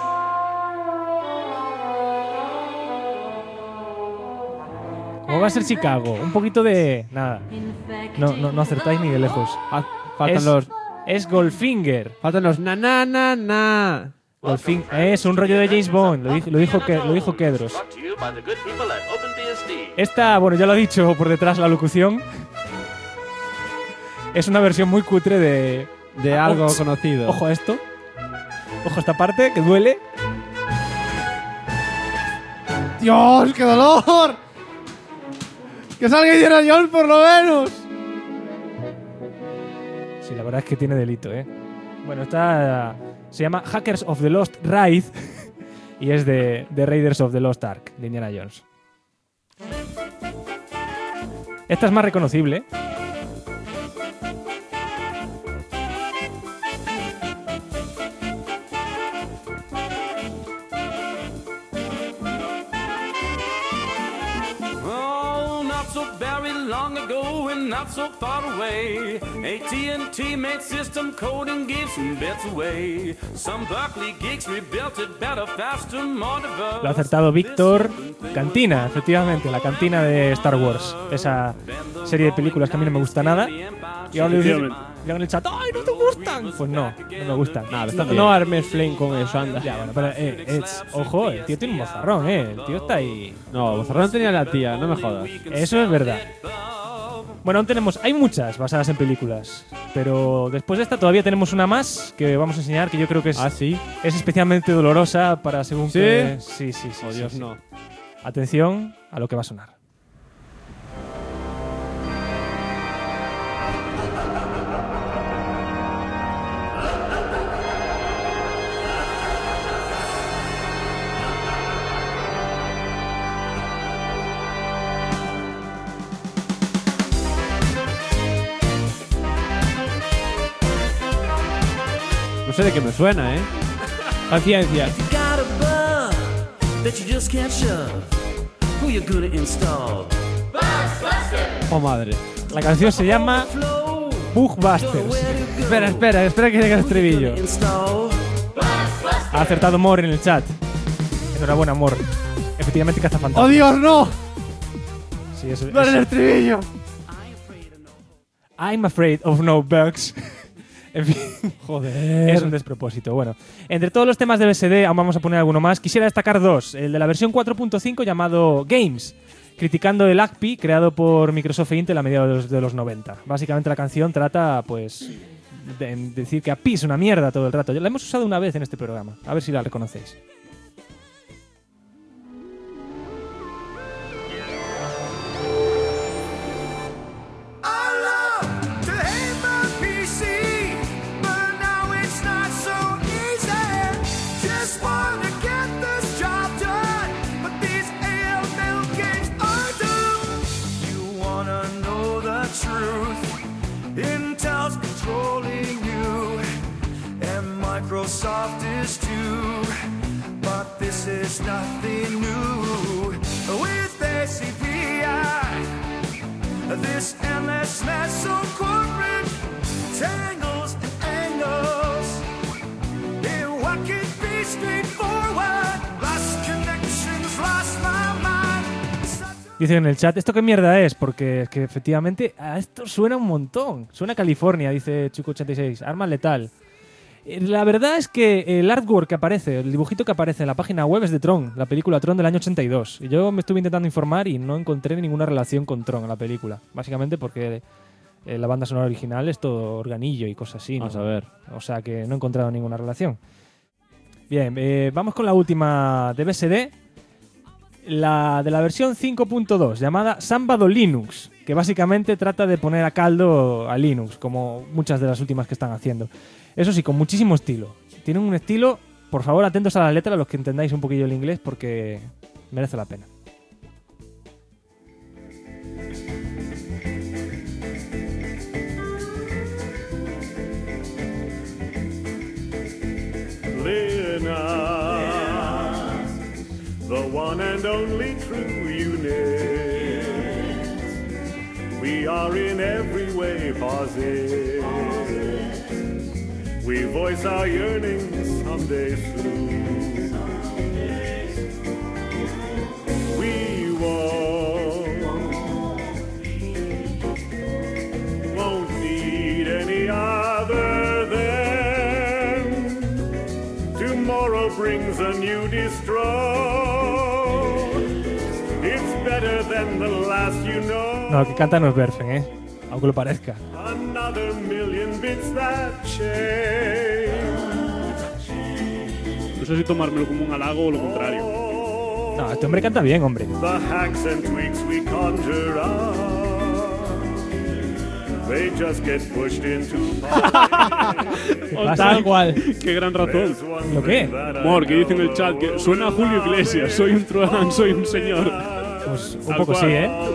¿Cómo va a ser Chicago? Un poquito de... nada. No acertáis ni de lejos. Faltan Es Goldfinger. Faltan los na. Es un rollo de James Bond. Lo dijo Kedros. Esta, bueno, ya lo ha dicho por detrás la locución. Es una versión muy cutre de algo conocido. Ojo a esto. Ojo a esta parte que duele. ¡Dios, qué dolor! ¡Que salga Indiana Jones por lo menos! Sí, la verdad es que tiene delito, ¿eh? Bueno, esta se llama Hackers of the Lost Ride y es de Raiders of the Lost Ark, de Indiana Jones. Esta es más reconocible. Not so far away, AT&T made system coding, gave some bits away. Some Berkeley geeks rebuilt it better, faster, more diverse. Lo ha acertado Víctor. Cantina, efectivamente, la cantina de Star Wars. Esa serie de películas que a mí no me gusta nada. Y ahora le digo en el chat, ¡ay, no te gustan! Pues no me gustan. No armes flame con eso, anda. Ya, bueno, pero ojo, el tío tiene un bozarrón, el tío está ahí. No, bozarrón tenía la tía, no me jodas. Eso es verdad. Bueno, hay muchas basadas en películas, pero después de esta todavía tenemos una más que vamos a enseñar, que yo creo que es, ¿sí? Es especialmente dolorosa para según ¿Sí? que... Sí. Oh, Dios, sí. no. Atención a lo que va a sonar. No sé de qué me suena, ¿eh? Paciencia. Oh, madre. La canción se llama Bugbusters. Espera que llegue el estribillo. Ha acertado Mor en el chat. Enhorabuena, Mor. Efectivamente, Cazafantasmas. ¡Oh, Dios, no! Sí, eso ¡No es el estribillo! I'm afraid of no bugs. En fin, joder. Es un despropósito. Bueno, entre todos los temas de BSD, aún vamos a poner alguno más. Quisiera destacar dos. El de la versión 4.5 llamado Games, criticando el ACPI creado por Microsoft e Intel a mediados de los 90. Básicamente la canción trata, pues, de decir que API es una mierda todo el rato. La hemos usado una vez en este programa. A ver si la reconocéis. Microsoft is too, but this is nothing new. With ACPI, this endless mess of corporate tangles and angles. In what could be straightforward, lost connections, lost my mind. Dice en el chat, ¿esto qué mierda es? Porque es que efectivamente a esto suena un montón. Suena a California, dice Chuco86. Arma letal. La verdad es que el artwork que aparece, el dibujito que aparece en la página web es de Tron, la película Tron del año 82. Y yo me estuve intentando informar y no encontré ninguna relación con Tron en la película. Básicamente porque La banda sonora original es todo organillo y cosas así. Vamos a ver. O sea que no he encontrado ninguna relación. Bien, vamos con la última de BSD. La de la versión 5.2, llamada Samba do Linux, que básicamente trata de poner a caldo a Linux, como muchas de las últimas que están haciendo. Eso sí, con muchísimo estilo. Tienen un estilo, por favor, atentos a la letra, los que entendáis un poquillo el inglés, porque merece la pena. The one and only true unit. We are in every way positive. We voice our yearnings someday soon. We won't need any other then. Tomorrow brings a new destroy. No, el que canta no es Berfen, aunque lo parezca. No sé si tomármelo como un halago o lo contrario. No, este hombre canta bien, hombre. Tal cual. Qué gran razón. ¿Lo qué? Amor, que dice en el chat que suena a Julio Iglesias. Soy un truán, soy un señor. Pues un poco sí,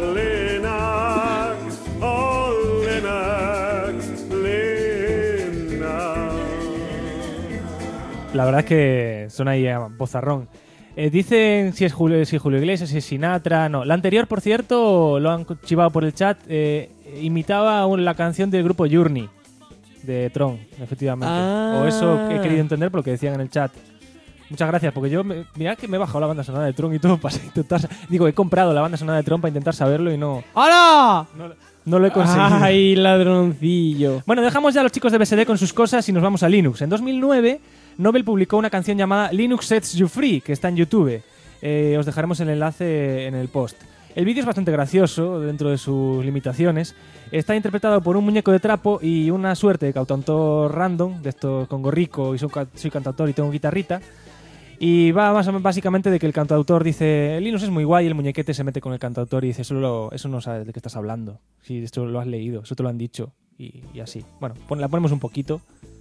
La verdad es que suena ahí a bozarrón. Dicen si es Julio Iglesias, si es Sinatra. No, la anterior, por cierto, lo han chivado por el chat. Imitaba la canción del grupo Journey de Tron, efectivamente. O eso que he querido entender por lo que decían en el chat. Muchas gracias, porque yo mirad que me he bajado la banda sonora de Tron y todo para intentar. Digo, he comprado la banda sonora de Tron para intentar saberlo y no. ¡Hola! No lo he conseguido. ¡Ay, ladroncillo! Bueno, dejamos ya a los chicos de BSD con sus cosas y nos vamos a Linux. En 2009, Nobel publicó una canción llamada Linux Sets You Free, que está en YouTube. Os dejaremos el enlace en el post. El vídeo es bastante gracioso dentro de sus limitaciones. Está interpretado por un muñeco de trapo y una suerte de cantautor random, de estos con gorrico y soy cantautor y tengo guitarrita. Y va básicamente de que el cantautor dice Linux es muy guay y el muñequete se mete con el cantautor y dice eso no sabes de qué estás hablando. Si esto lo has leído, eso te lo han dicho y así. Bueno, la ponemos un poquito.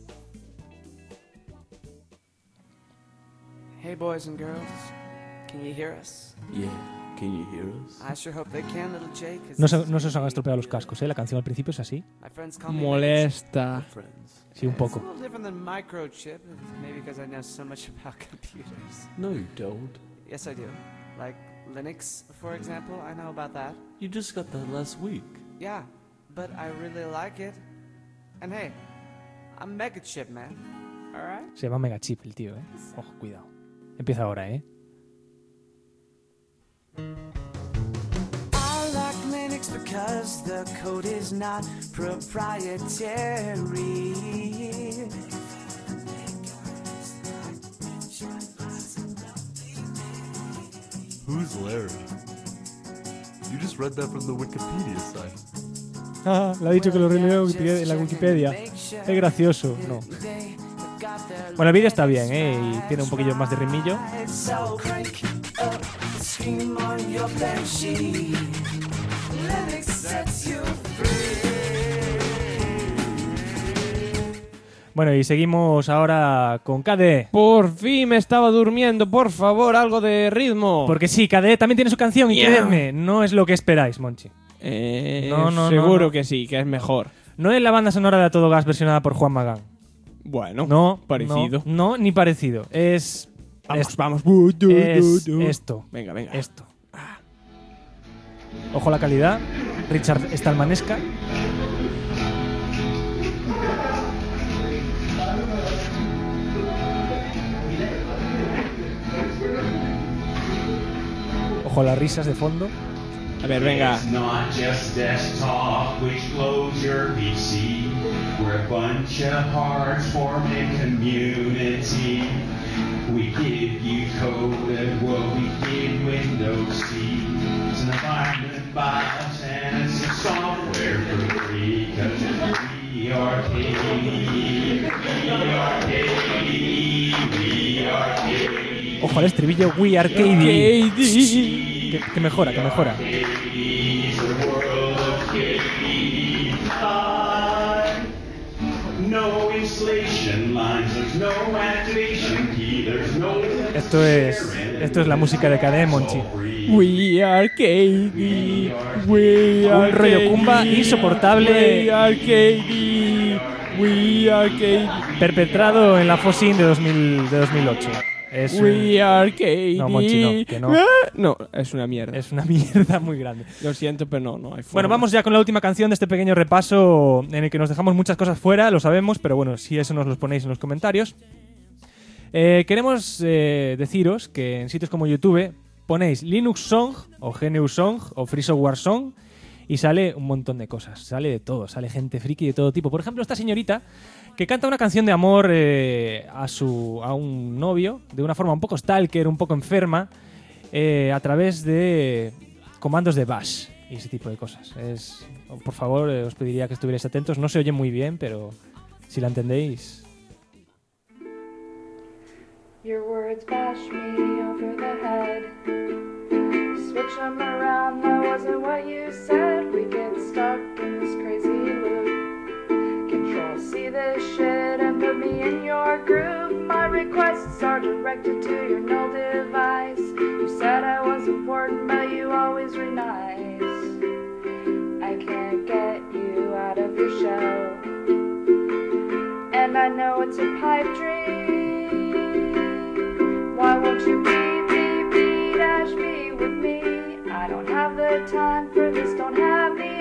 Hey boys and girls, can you hear us? Yeah. Can you hear us? I sure hope they can, little Jake. No se os han estropeado los cascos, La canción al principio es así. Molesta. Sí, un poco. It's a little different than microchip, maybe because I know so much about computers. No, you don't. Yes, I do. Like Linux, for example, I know about that. You just got that last week. Yeah, but I really like it. And hey, I'm Megachip, man. All right? Se llama Megachip el tío, Ojo, cuidado. Empieza ahora, I like Linux because the code is not proprietary. Who's Larry? You just read that from the Wikipedia site. Le ha dicho que lo releo en la Wikipedia. Es gracioso. No. Bueno, el vídeo está bien, y tiene un poquillo más de rimillo. Bueno, y seguimos ahora con KDE. Por fin me estaba durmiendo, por favor, algo de ritmo. Porque sí, KDE también tiene su canción y créeme, no es lo que esperáis, Monchi. Seguro que sí, que es mejor. No es la banda sonora de A Todo Gas versionada por Juan Magán. Bueno, no, parecido. No, ni parecido. Es... Vamos. Es esto. Venga. Esto. Ojo a la calidad. Richard Stallmanesca. Ojo a las risas de fondo. A ver, venga. It's not just desktop which blows your PC. We're a bunch of hearts forming community. We give you code and what we give Windows C. It's an environment BIOS and it's a software for free. are KD. We are KD. We are KD. Ojo al estribillo, We Are KD. Que mejora, que mejora. No installation lines, there's no activation key, there's no... Esto es la música de KD, Monchi. We are KD. We are Un rollo Kumba insoportable. We are KD. We are KD. Perpetrado en la Fosin de 2008. Es We are KD. No, Monchi, no, que no. No, es una mierda. Es una mierda muy grande. Lo siento, pero no hay forma. Bueno, vamos ya con la última canción de este pequeño repaso en el que nos dejamos muchas cosas fuera, lo sabemos, pero bueno, si eso nos lo ponéis en los comentarios. Queremos deciros que en sitios como YouTube ponéis Linux Song o GNU Song o Free Software Song y sale un montón de cosas, sale de todo, sale gente friki de todo tipo. Por ejemplo, esta señorita que canta una canción de amor a un novio de una forma un poco stalker, un poco enferma, a través de comandos de bash y ese tipo de cosas. Por favor, os pediría que estuvierais atentos. No se oye muy bien, pero si la entendéis... Your words bash me over the head. Switch them around, that wasn't what you said. We get stuck in this crazy loop. Control C this shit and put me in your groove. My requests are directed to your null device. You said I was important, but you always were nice. I can't get you out of your shell, and I know it's a pipe dream. Why won't you dash me with me? I don't have the time for this, don't have the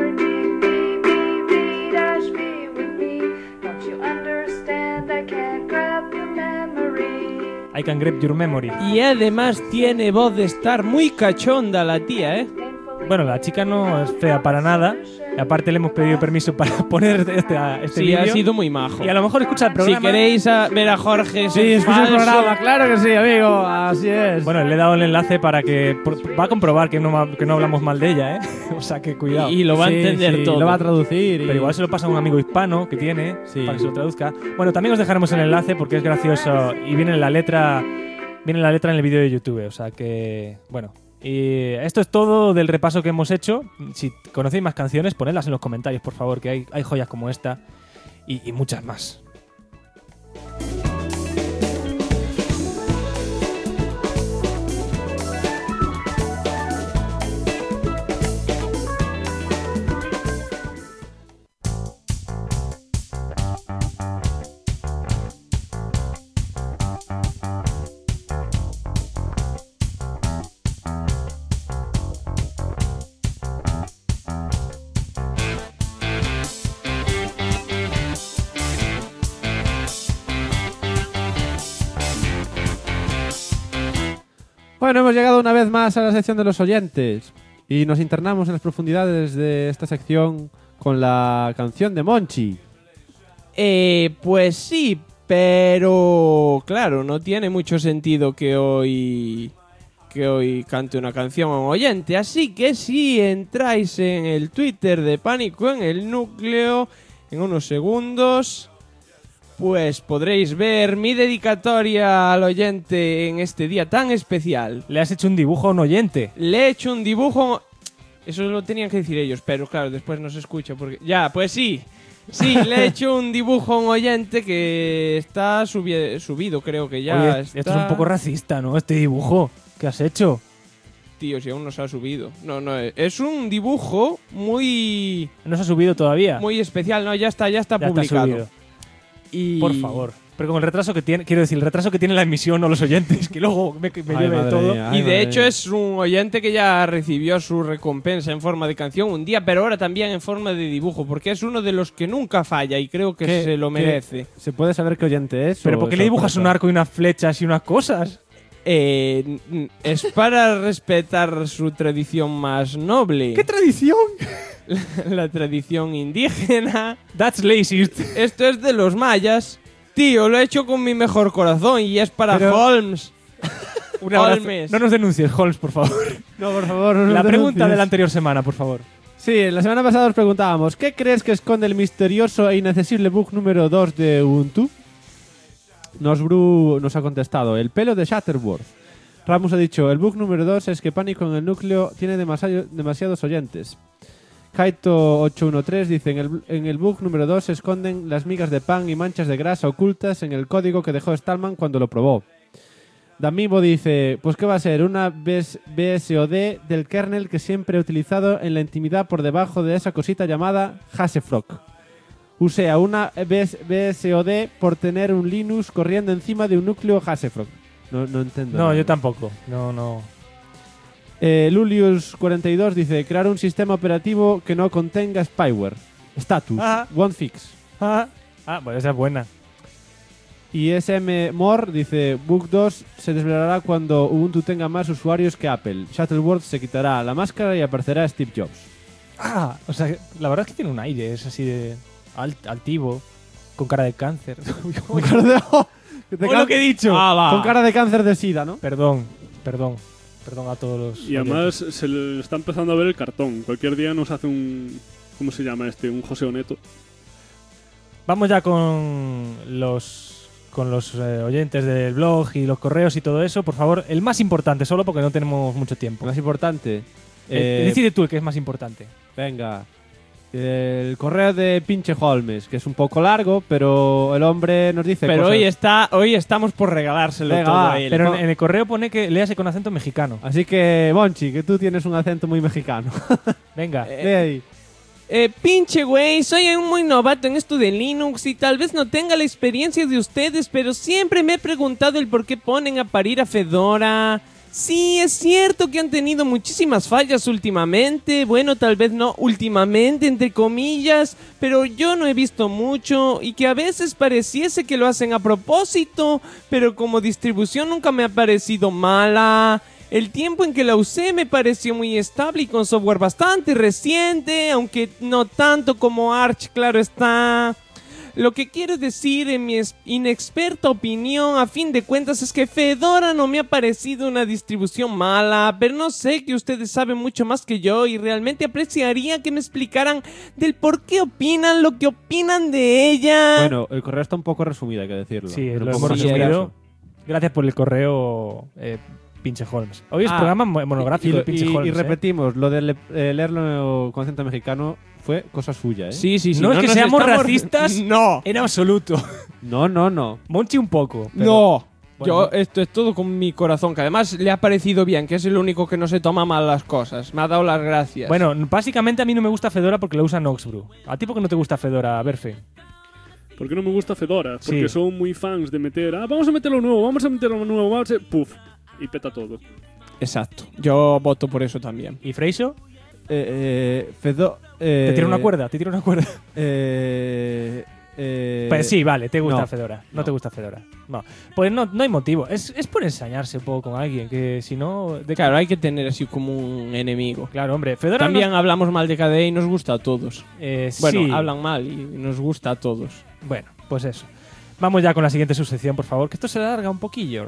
energy. Dash me with me. Don't you understand? I can't grab your memory. I can grab your memory. Y además tiene voz de estar muy cachonda la tía, ¿eh? Bueno, la chica no es fea para nada. Y aparte le hemos pedido permiso para poner este vídeo. Sí, ha sido muy majo. Y a lo mejor escucha el programa. Si queréis ver a Jorge... Sí, escucha el programa, claro que sí, amigo. Así es. Bueno, le he dado el enlace para que... Va a comprobar que no hablamos mal de ella, ¿eh? O sea, que cuidado. Y lo va a entender todo. Lo va a traducir. Pero igual se lo pasa a un amigo hispano que tiene para que se lo traduzca. Bueno, también os dejaremos el enlace porque es gracioso y viene la letra en el vídeo de YouTube. O sea que... Bueno... Y esto es todo del repaso que hemos hecho. Si conocéis más canciones, ponedlas en los comentarios, por favor, que hay joyas como esta y muchas más. Bueno, hemos llegado una vez más a la sección de los oyentes y nos internamos en las profundidades de esta sección con la canción de Monchi. Pues sí, pero claro, no tiene mucho sentido que hoy cante una canción a un oyente, así que si entráis en el Twitter de Pánico en el Núcleo en unos segundos, pues podréis ver mi dedicatoria al oyente en este día tan especial. ¿Le has hecho un dibujo a un oyente? Le he hecho un dibujo... Eso lo tenían que decir ellos, pero claro, después no se escucha porque... Ya, pues sí. Sí, le he hecho un dibujo a un oyente que está subido, creo que ya. Oye, está... esto es un poco racista, ¿no? Este dibujo. ¿Qué has hecho? Tío, si aún no se ha subido. No, es un dibujo muy... ¿No se ha subido todavía? Muy especial, no, ya está publicado. Está subido. Y... Por favor. Pero con el retraso que tiene, quiero decir, el retraso que tiene la emisión o los oyentes, que luego me lleve todo. Y de hecho es un oyente que ya recibió su recompensa en forma de canción un día, pero ahora también en forma de dibujo, porque es uno de los que nunca falla y creo que se lo merece. ¿Se puede saber qué oyente es? ¿Pero por qué le dibujas un arco y unas flechas y unas cosas? Es para respetar su tradición más noble. ¿Qué tradición? La tradición indígena. That's racist. Esto es de los mayas. Tío, lo he hecho con mi mejor corazón y es para Holmes. Un abrazo. No nos denuncies, Holmes, por favor. No, por favor. La pregunta de la anterior semana, por favor. Sí, la semana pasada os preguntábamos, ¿qué crees que esconde el misterioso e inaccesible bug número 2 de Ubuntu? Nosbru nos ha contestado, el pelo de Shuttleworth. Ramos ha dicho, el bug número 2 es que Pánico en el núcleo tiene demasiados oyentes. Kaito813 dice, en el bug número 2 se esconden las migas de pan y manchas de grasa ocultas en el código que dejó Stallman cuando lo probó. Damibo dice, pues ¿qué va a ser? Una BSOD del kernel que siempre he utilizado en la intimidad por debajo de esa cosita llamada Hasefrog. O sea, una BSOD por tener un Linux corriendo encima de un núcleo Hasefrog. No entiendo. No, nada. yo tampoco. No. Lulius42 dice, crear un sistema operativo que no contenga spyware. Status. One fix. Bueno, esa es buena. Y SM More dice, bug 2 se desvelará cuando Ubuntu tenga más usuarios que Apple. Shuttleworth se quitará la máscara y aparecerá Steve Jobs. O sea, la verdad es que tiene un aire, es así de altivo, con cara de cáncer. Con cara de... lo que he dicho. Con cara de cáncer de sida, ¿no? Perdón a todos los... Y además se le está empezando a ver el cartón. Cualquier día nos hace un... ¿Cómo se llama este? Un José Oneto. Vamos ya con los oyentes del blog y los correos y todo eso. Por favor, el más importante, solo porque no tenemos mucho tiempo. Más importante. Decide tú el que es más importante. Venga. El correo de Pinche Holmes, que es un poco largo, pero el hombre nos dice pero cosas. hoy estamos por regalárselo todo a él. Pero en el correo pone que léase con acento mexicano. Así que, Monchi, que tú tienes un acento muy mexicano. Venga. Lee ahí. Pinche güey, soy un muy novato en esto de Linux y tal vez no tenga la experiencia de ustedes, pero siempre me he preguntado el por qué ponen a parir a Fedora. Sí, es cierto que han tenido muchísimas fallas últimamente, bueno, tal vez no últimamente, entre comillas, pero yo no he visto mucho y que a veces pareciese que lo hacen a propósito, pero como distribución nunca me ha parecido mala. El tiempo en que la usé me pareció muy estable y con software bastante reciente, aunque no tanto como Arch, claro está. Lo que quiero decir en mi inexperta opinión, a fin de cuentas, es que Fedora no me ha parecido una distribución mala, pero no sé que ustedes saben mucho más que yo y realmente apreciaría que me explicaran del por qué opinan lo que opinan de ella. Bueno, el correo está un poco resumido, hay que decirlo. Sí, No lo pongo hemos más resumido. Gracias por el correo, Pinche Holmes. Hoy es programa monográfico de Pinche Holmes. Y repetimos, lo de leerlo con acento mexicano fue cosa suya, ¿eh? Sí. No es que seamos racistas no. en absoluto. No. Monchi un poco. Pero... No. Bueno. Yo esto es todo con mi corazón, que además le ha parecido bien, que es el único que no se toma mal las cosas. Me ha dado las gracias. Bueno, básicamente a mí no me gusta Fedora porque lo usa Noxbrew. ¿A ti por qué no te gusta Fedora, Berfe? ¿Por qué no me gusta Fedora? Porque Sí. son muy fans de meter... vamos a meter lo nuevo, ¡puf! Y peta todo. Exacto. Yo voto por eso también. ¿Y Freixo? Te ¿Te tira una cuerda? Pues sí, vale, te gusta no. Fedora. No te gusta Fedora. No. Pues no hay motivo. Es por ensañarse un poco con alguien, que si no... Claro, hay que tener así como un enemigo. Claro, hombre. Fedora también hablamos mal de KDE y nos gusta a todos. Bueno, sí. hablan mal y nos gusta a todos. Bueno, pues eso. Vamos ya con la siguiente subsección, por favor, que esto se alarga un poquillo.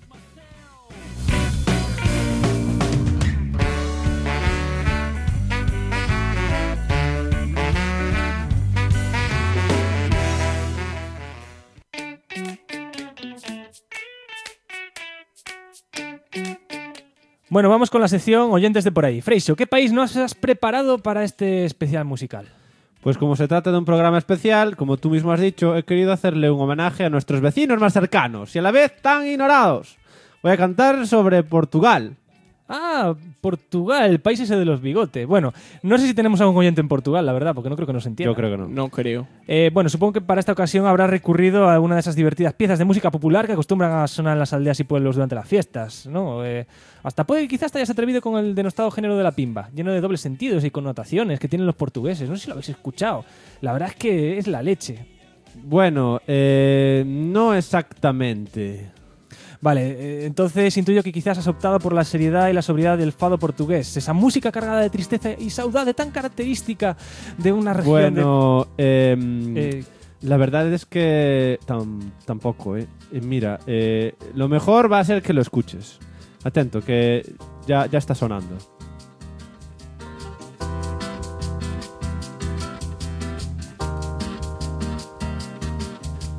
Bueno, vamos con la sección Oyentes de por ahí. Freixo, ¿qué país nos has preparado para este especial musical? Pues como se trata de un programa especial, como tú mismo has dicho, he querido hacerle un homenaje a nuestros vecinos más cercanos y a la vez tan ignorados. Voy a cantar sobre Portugal. Ah, Portugal, el país ese de los bigotes. Bueno, no sé si tenemos algún oyente en Portugal, la verdad, porque no creo que nos entienda. Yo creo que no. No creo. Bueno, supongo que para esta ocasión habrá recurrido a una de esas divertidas piezas de música popular que acostumbran a sonar en las aldeas y pueblos durante las fiestas, ¿no? Quizás te hayas atrevido con el denostado género de la pimba, lleno de dobles sentidos y connotaciones que tienen los portugueses. No sé si lo habéis escuchado. La verdad es que es la leche. Bueno, no exactamente. Vale, entonces intuyo que quizás has optado por la seriedad y la sobriedad del fado portugués. Esa música cargada de tristeza y saudade tan característica de una región. Bueno, la verdad es que tampoco, mira, lo mejor va a ser que lo escuches. Atento, que ya está sonando.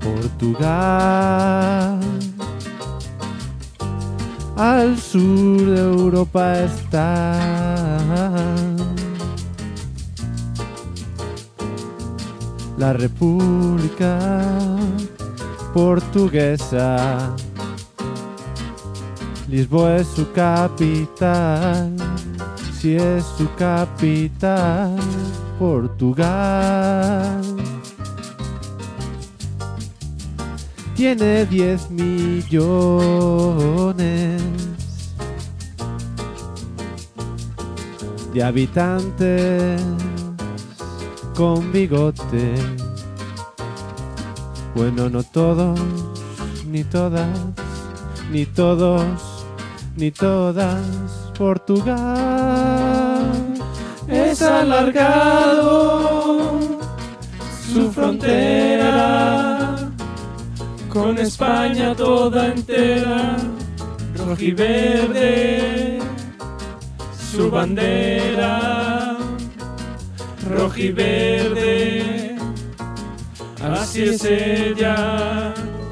Portugal. Al sur de Europa está la República Portuguesa. Lisboa es su capital, si es su capital, Portugal. Tiene 10 millones de habitantes con bigote. Bueno, no todos, ni todas, ni todos, ni todas. Portugal Es alargado su frontera con España toda entera, rojiverde su bandera, rojiverde, así es ella.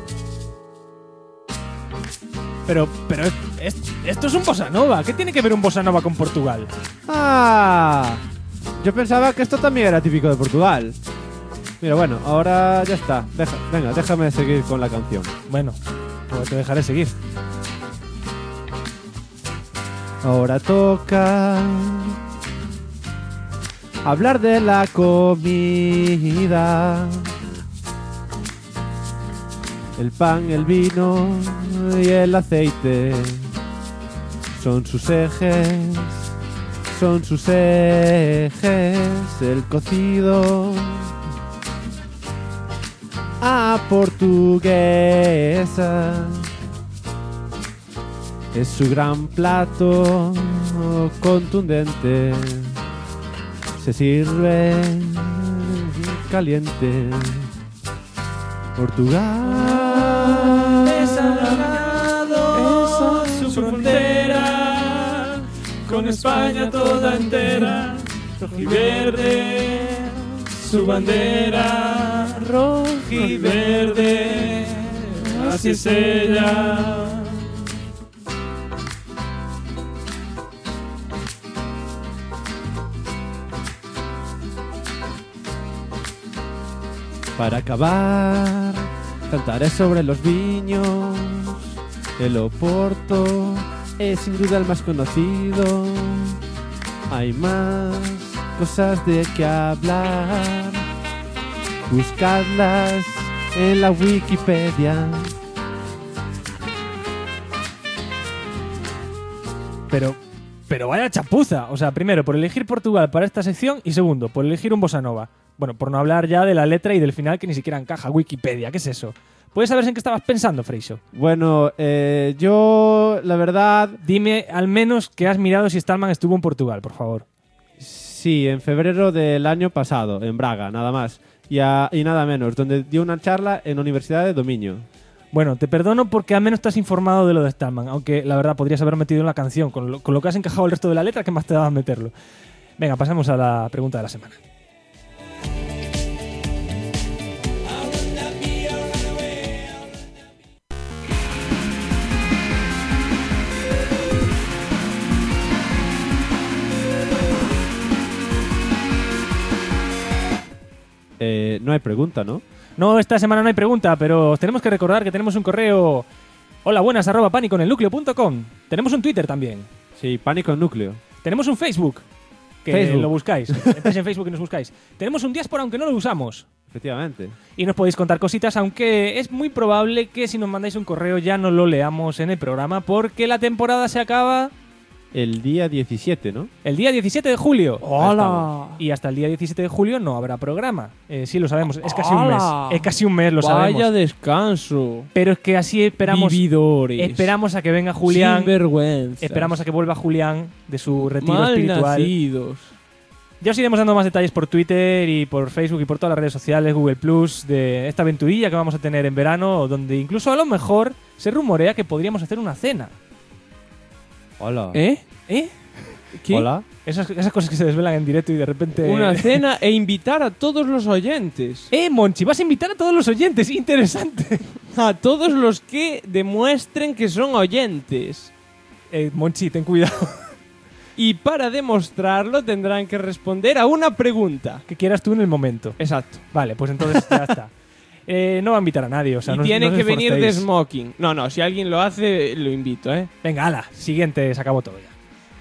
Pero esto es un bossa nova. ¿Qué tiene que ver un bossa nova con Portugal? ¡Ah! Yo pensaba que esto también era típico de Portugal. Mira, bueno, ahora ya está. Venga, déjame seguir con la canción. Bueno, pues te dejaré seguir. Ahora toca hablar de la comida. El pan, el vino y el aceite son sus ejes, son sus ejes. El cocido a portuguesa es su gran plato contundente. Se sirve caliente. Portugal es alargado su frontera con España toda entera, rojiverde su bandera, rojiverde, así es ella. Para acabar, cantaré sobre los viños. El Oporto es sin duda el más conocido. Hay más cosas de que hablar. Buscadlas en la Wikipedia. Pero vaya chapuza. O sea, primero, por elegir Portugal para esta sección y segundo, por elegir un bossa nova. Bueno, por no hablar ya de la letra y del final que ni siquiera encaja. Wikipedia, ¿qué es eso? ¿Puedes saber en qué estabas pensando, Freixo? Bueno, yo, la verdad... Dime al menos que has mirado si Stallman estuvo en Portugal, por favor. Sí, en febrero del año pasado, en Braga, nada más. Y nada menos, donde dio una charla en la Universidad de Dominio. Bueno, te perdono porque al menos estás informado de lo de Stallman, aunque la verdad podrías haber metido en la canción. Con lo que has encajado el resto de la letra, ¿qué más te daba meterlo? Venga, pasamos a la pregunta de la semana. No hay pregunta, ¿no? No, esta semana no hay pregunta, pero os tenemos que recordar que tenemos un correo holabuenas@paniconelnucleo.com. Tenemos un Twitter también. Sí, Pánico en Núcleo. Tenemos un Facebook, que lo buscáis. Entráis en Facebook y nos buscáis. Tenemos un Diáspora, aunque no lo usamos. Efectivamente. Y nos podéis contar cositas, aunque es muy probable que si nos mandáis un correo ya no lo leamos en el programa, porque la temporada se acaba... El día 17, ¿no? El día 17 de julio. ¡Hola! Y hasta el día 17 de julio no habrá programa. Sí, lo sabemos. Es casi un mes. Es casi un mes, lo sabemos. Vaya descanso. Pero es que así esperamos... Vividores. Esperamos a que venga Julián. Sinvergüenzas. Esperamos a que vuelva Julián de su retiro espiritual. Malnacidos. Ya os iremos dando más detalles por Twitter y por Facebook y por todas las redes sociales, Google Plus, de esta aventurilla que vamos a tener en verano, donde incluso a lo mejor se rumorea que podríamos hacer una cena. Hola. ¿Eh? ¿Qué? Hola. Esas cosas que se desvelan en directo y de repente... Una cena e invitar a todos los oyentes. Monchi, vas a invitar a todos los oyentes. Interesante. A todos los que demuestren que son oyentes. Monchi, ten cuidado. Y para demostrarlo tendrán que responder a una pregunta. Que quieras tú en el momento. Exacto. Vale, pues entonces ya está. No va a invitar a nadie, o sea, y no tiene no que venir de esforcéis. smoking. No, si alguien lo hace, lo invito, ¿eh? Venga, ala, siguiente, se acabó todo ya.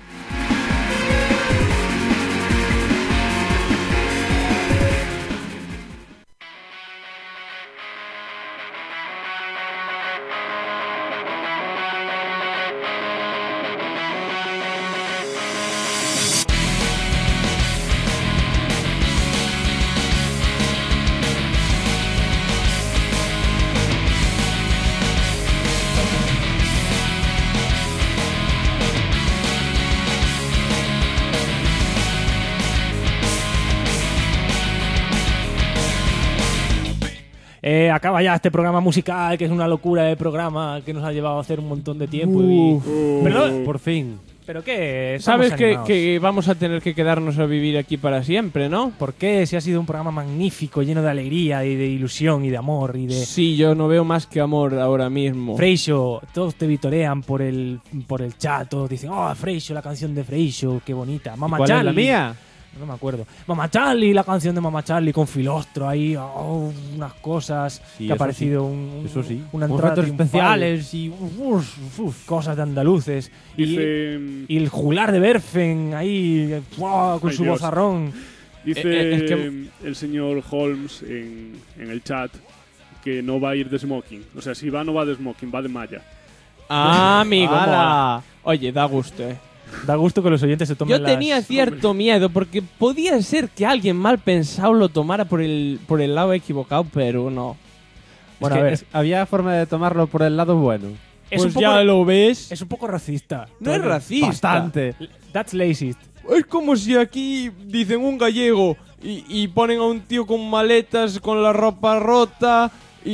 Acaba ya este programa musical, que es una locura de programa que nos ha llevado a hacer un montón de tiempo. Pero por fin. ¿Pero qué? Sabes que vamos a tener que quedarnos a vivir aquí para siempre, ¿no? ¿Por qué? Si ha sido un programa magnífico, lleno de alegría y de ilusión y de amor y de... Sí, yo no veo más que amor ahora mismo. Freixo, todos te vitorean por el chat, todos dicen, oh, Freixo, la canción de Freixo, qué bonita. Mamá ¿Cuál Charlie. es la mía? No me acuerdo. Mamá Charlie, la canción de Mamá Charlie con Filostro ahí, unas cosas sí, que ha parecido una entrada especiales y cosas de andaluces. Y el juglar de Berfen ahí, con su vozarrón. Dice el señor Holmes en el chat que no va a ir de smoking. O sea, si va, no va de smoking, va de malla. Ah, amigo. Oye, da gusto, Da gusto que los oyentes se tomen Yo tenía cierto miedo porque podía ser que alguien mal pensado lo tomara por el lado equivocado, pero no. Bueno, a ver, había forma de tomarlo por el lado bueno. Pues ya lo ves. Es un poco racista. No es racista. Bastante. That's racist. Es como si aquí dicen un gallego y ponen a un tío con maletas, con la ropa rota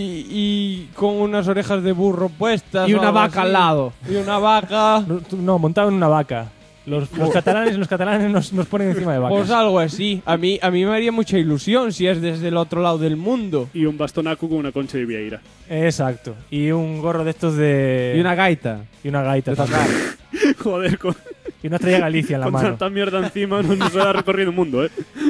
y con unas orejas de burro puestas. Y una vaca al lado. Y una vaca. No, montado en una vaca. Los catalanes nos ponen encima de vacas. Pues algo así. A mí me haría mucha ilusión si es desde el otro lado del mundo. Y un bastonaco con una concha de vieira. Exacto. Y un gorro de estos de... Y una gaita. Y una gaita también. Joder, y una estrella Galicia en la mano. Con tanta mierda encima no se ha recorrido el mundo,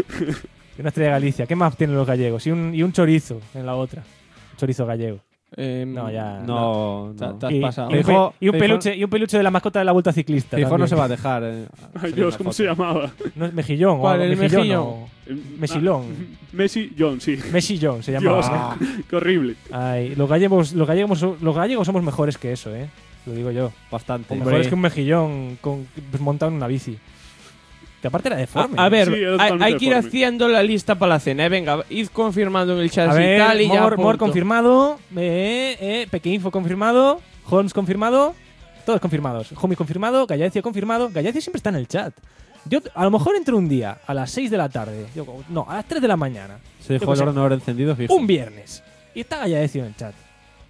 Y una estrella Galicia. ¿Qué más tienen los gallegos? Y un chorizo en la otra. Chorizo gallego. No, ya. Te has pasado. Y un peluche de la mascota de la Vuelta Ciclista. Fijo no se va a dejar. Ay, Dios, ¿cómo se llamaba? No es Mejillón. ¿Cuál es Mejillón? Mesilón. Messillón, sí. Messillón se llamaba. Dios, qué horrible. Ay, los gallegos somos mejores que eso, Lo digo yo. Bastante. Mejores que un mejillón montado en una bici. Que aparte era deforme. A ver, Sí, hay que ir haciendo la lista para la cena. Venga, id confirmando en el chat y tal y ya. Mor confirmado, Pequeinfo confirmado, Holmes confirmado, todos confirmados. Homie confirmado, Gallacia confirmado. Gallacia siempre está en el chat. Yo a lo mejor entro un día a las 6 de la tarde, a las 3 de la mañana. Se dejó el ordenador encendido, fijo. Un viernes. Y está Gallacia en el chat.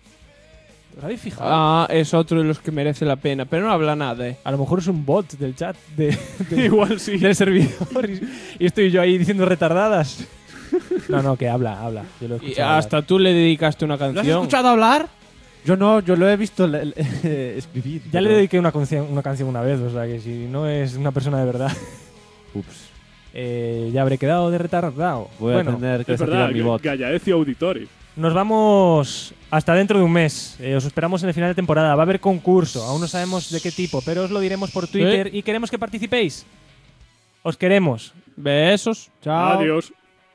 ¿Os habéis fijado? Ah, es otro de los que merece la pena, pero no habla nada, A lo mejor es un bot del chat Igual sí. del servidor y estoy yo ahí diciendo retardadas. No, que habla. Yo lo he Y escuchado hasta tú le dedicaste una canción. ¿Lo has escuchado hablar? Yo no, yo lo he visto escribir. Ya le dediqué una canción una vez, o sea que si no es una persona de verdad. Ups. Ya habré quedado de retardado. Voy a tener que Es verdad, mi bot. Gallaecio Auditore. Nos vamos hasta dentro de un mes. Os esperamos en el final de temporada. Va a haber concurso. Aún no sabemos de qué tipo, pero os lo diremos por Twitter y queremos que participéis. Os queremos. Besos. Chao. Adiós.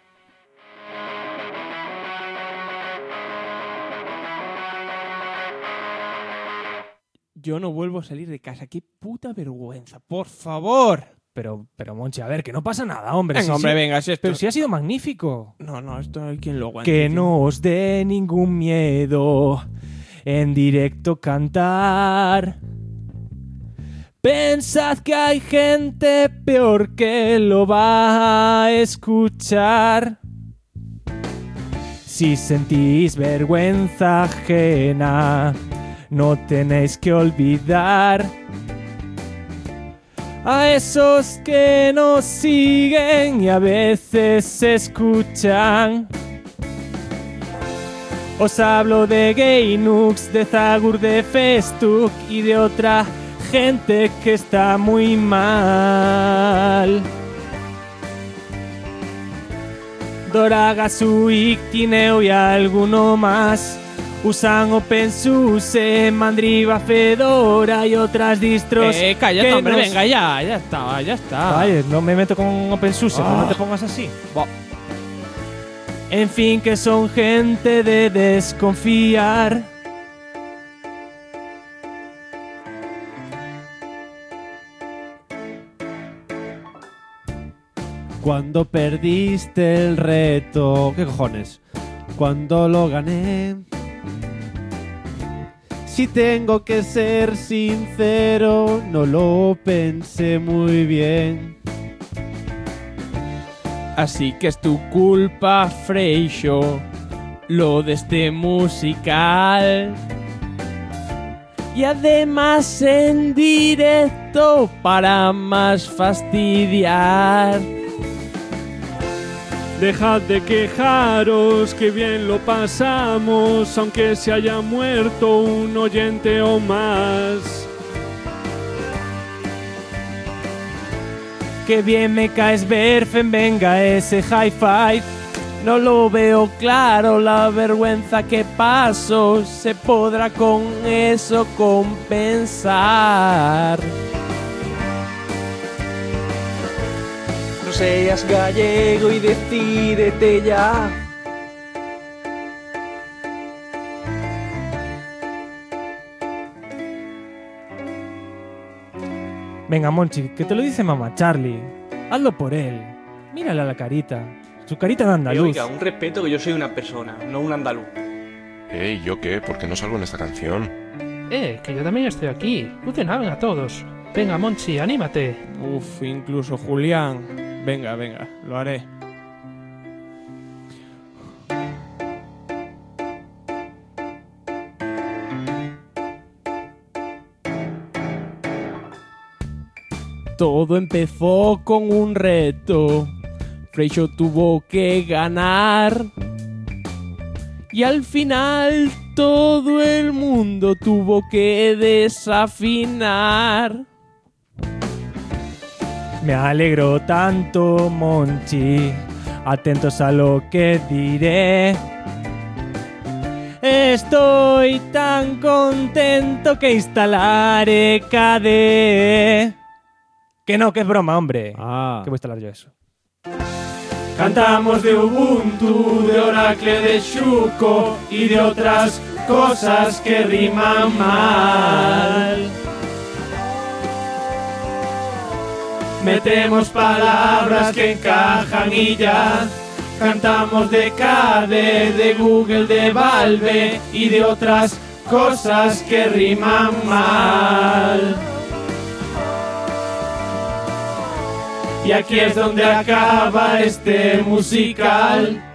Yo no vuelvo a salir de casa. Qué puta vergüenza. Por favor. Pero Monchi, a ver, que no pasa nada, hombre. Venga, venga. Si esto... Pero si ha sido magnífico. No, esto no hay quien lo aguante. Que no os dé ningún miedo en directo cantar. Pensad que hay gente peor que lo va a escuchar. Si sentís vergüenza ajena, no tenéis que olvidar A esos que nos siguen y a veces se escuchan. Os hablo de Gaynux, de Zagur, de Festook y de otra gente que está muy mal. Doraga, Suik, Tineo y alguno más usan OpenSUSE, Mandriva, Fedora y otras distros. Cállate, hombre, venga, ya está. Vaya, no me meto con OpenSUSE, pues no te pongas así. En fin, que son gente de desconfiar. Cuando perdiste el reto, ¿qué cojones? Cuando lo gané. Si tengo que ser sincero, no lo pensé muy bien. Así que es tu culpa, Freixo, lo de este musical. Y además en directo para más fastidiar. Dejad de quejaros, que bien lo pasamos, aunque se haya muerto un oyente o más. Que bien me caes, Berfen, venga ese high five. No lo veo claro, la vergüenza que paso, se podrá con eso compensar. No seas gallego y decídete ya. Venga, Monchi, que te lo dice mamá Charlie. Hazlo por él. Mírale a la carita. Su carita de andaluz. Oiga, un respeto, que yo soy una persona, no un andaluz. ¿Yo qué? ¿Por qué no salgo en esta canción? Que yo también estoy aquí. Funcionaban a todos. Venga, Monchi, anímate. Uf, incluso Julián. Venga, lo haré. Todo empezó con un reto. Freixo tuvo que ganar. Y al final todo el mundo tuvo que desafinar. Me alegro tanto, Monchi. Atentos a lo que diré. Estoy tan contento que instalaré KDE. Que no, que es broma, hombre. Que voy a instalar yo eso. Cantamos de Ubuntu, de Oracle, de Shuko y de otras cosas que riman mal. Metemos palabras que encajan y ya. Cantamos de KDE, de Google, de Valve y de otras cosas que riman mal. Y aquí es donde acaba este musical.